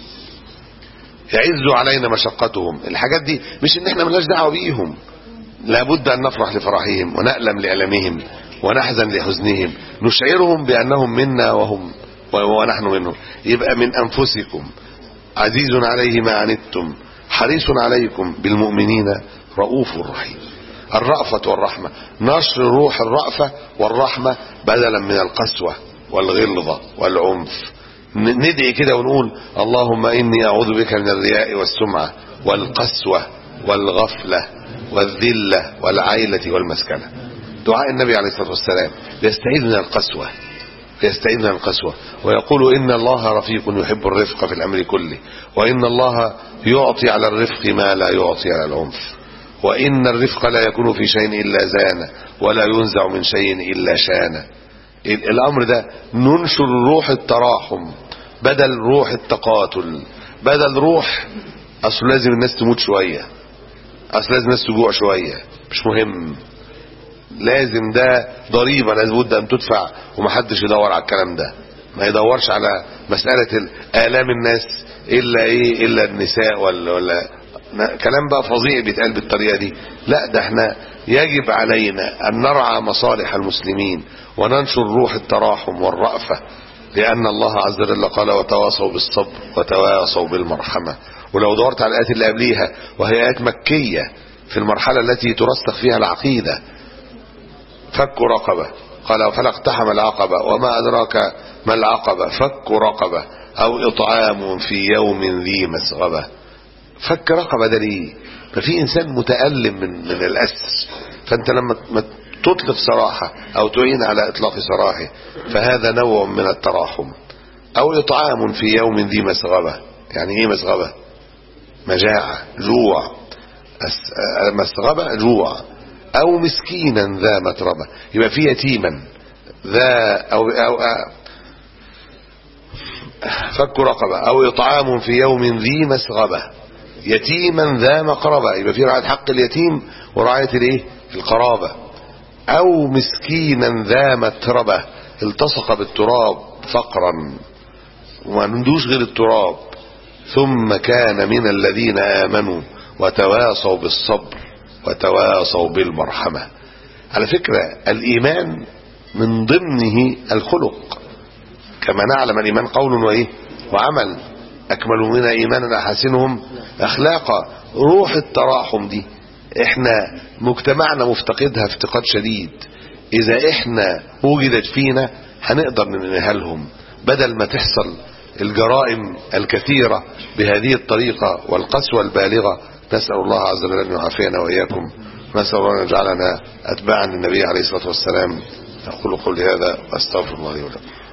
يعز علينا مشقتهم. الحاجات دي مش ان احنا ملناش دعوه بيهم، لابد ان نفرح لفرحهم ونألم لألمهم ونحزن لحزنهم، نشعرهم بانهم منا وهم ونحن منهم. يبقى من انفسكم عزيز عليه ما عنتم حريص عليكم بالمؤمنين رؤوف رحيم. الرأفة والرحمة، نشر روح الرأفة والرحمة بدلا من القسوة والغلظة والعنف. ندعي كده ونقول اللهم إني أعوذ بك من الرياء والسمعة والقسوة والغفلة والذلة والعيلة والمسكنة. دعاء النبي عليه الصلاة والسلام يستعيذ من القسوة، يستعيذ من القسوة ويقول إن الله رفيق يحب الرفق في الأمر كله، وإن الله يعطي على الرفق ما لا يعطي على العنف، وإن الرفق لا يكون في شيء إلا زانه ولا ينزع من شيء إلا شانه. الأمر ده ننشر روح التراحم بدل روح التقاتل، بدل روح أصل لازم الناس تموت شوية، أصل لازم الناس تجوع شوية، مش مهم، لازم ده ضريبة لابد أن تدفع، ومحدش يدور على الكلام ده، ما يدورش على مسألة آلام الناس إلا إيه إلا النساء ولا, ولا كلام بقى فظيع بيتقال بالطريقة دي. لا، ده احنا يجب علينا أن نرعى مصالح المسلمين وننشر روح التراحم والرأفة، لأن الله عز وجل قال وتواصوا بالصبر وتواصوا بالمرحمة. ولو دورت على الآيات اللي قبليها وهي آيات مكية في المرحلة التي ترسخ فيها العقيدة، فك رقبة، قال فلا اقتحم العقبة وما أدراك ما العقبة فك رقبة أو إطعام في يوم ذي مسغبة. فك رقبة ده ليه؟ ففي إنسان متألم من, من الأسر، فأنت لما تطلق سراحة أو تعين على إطلاق سراحه فهذا نوع من التراحم. أو إطعام في يوم ذي مسغبة، يعني إيه مسغبة؟ مجاعة جوع، مسغبة جوع، أو مسكينا ذا متربة، يبقى في يتيما ذا أو, أو فك رقبة، أو إطعام في يوم ذي مسغبة، يتيما ذا مقربة، يبقى في رعاية حق اليتيم ورعاية الايه القرابة، أو مسكينا ذا متربة التصق بالتراب فقرا وما ندوش غير التراب، ثم كان من الذين آمنوا وتواصوا بالصبر وتواصوا بالمرحمة. على فكرة الإيمان من ضمنه الخلق، كما نعلم الإيمان قول وإيه وعمل، أكمل منا إيمانا أحسنهم أخلاقا. روح التراحم دي احنا مجتمعنا مفتقدها افتقاد شديد، إذا احنا وجدت فينا هنقدر ننهيها لهم، بدل ما تحصل الجرائم الكثيرة بهذه الطريقة والقسوة البالغة. نسأل الله عز وجل أن يعافينا وإياكم، نسأل الله أن يجعلنا أتباعا للنبي عليه الصلاة والسلام. أقول قولي هذا وأستغفر الله لي ولكم.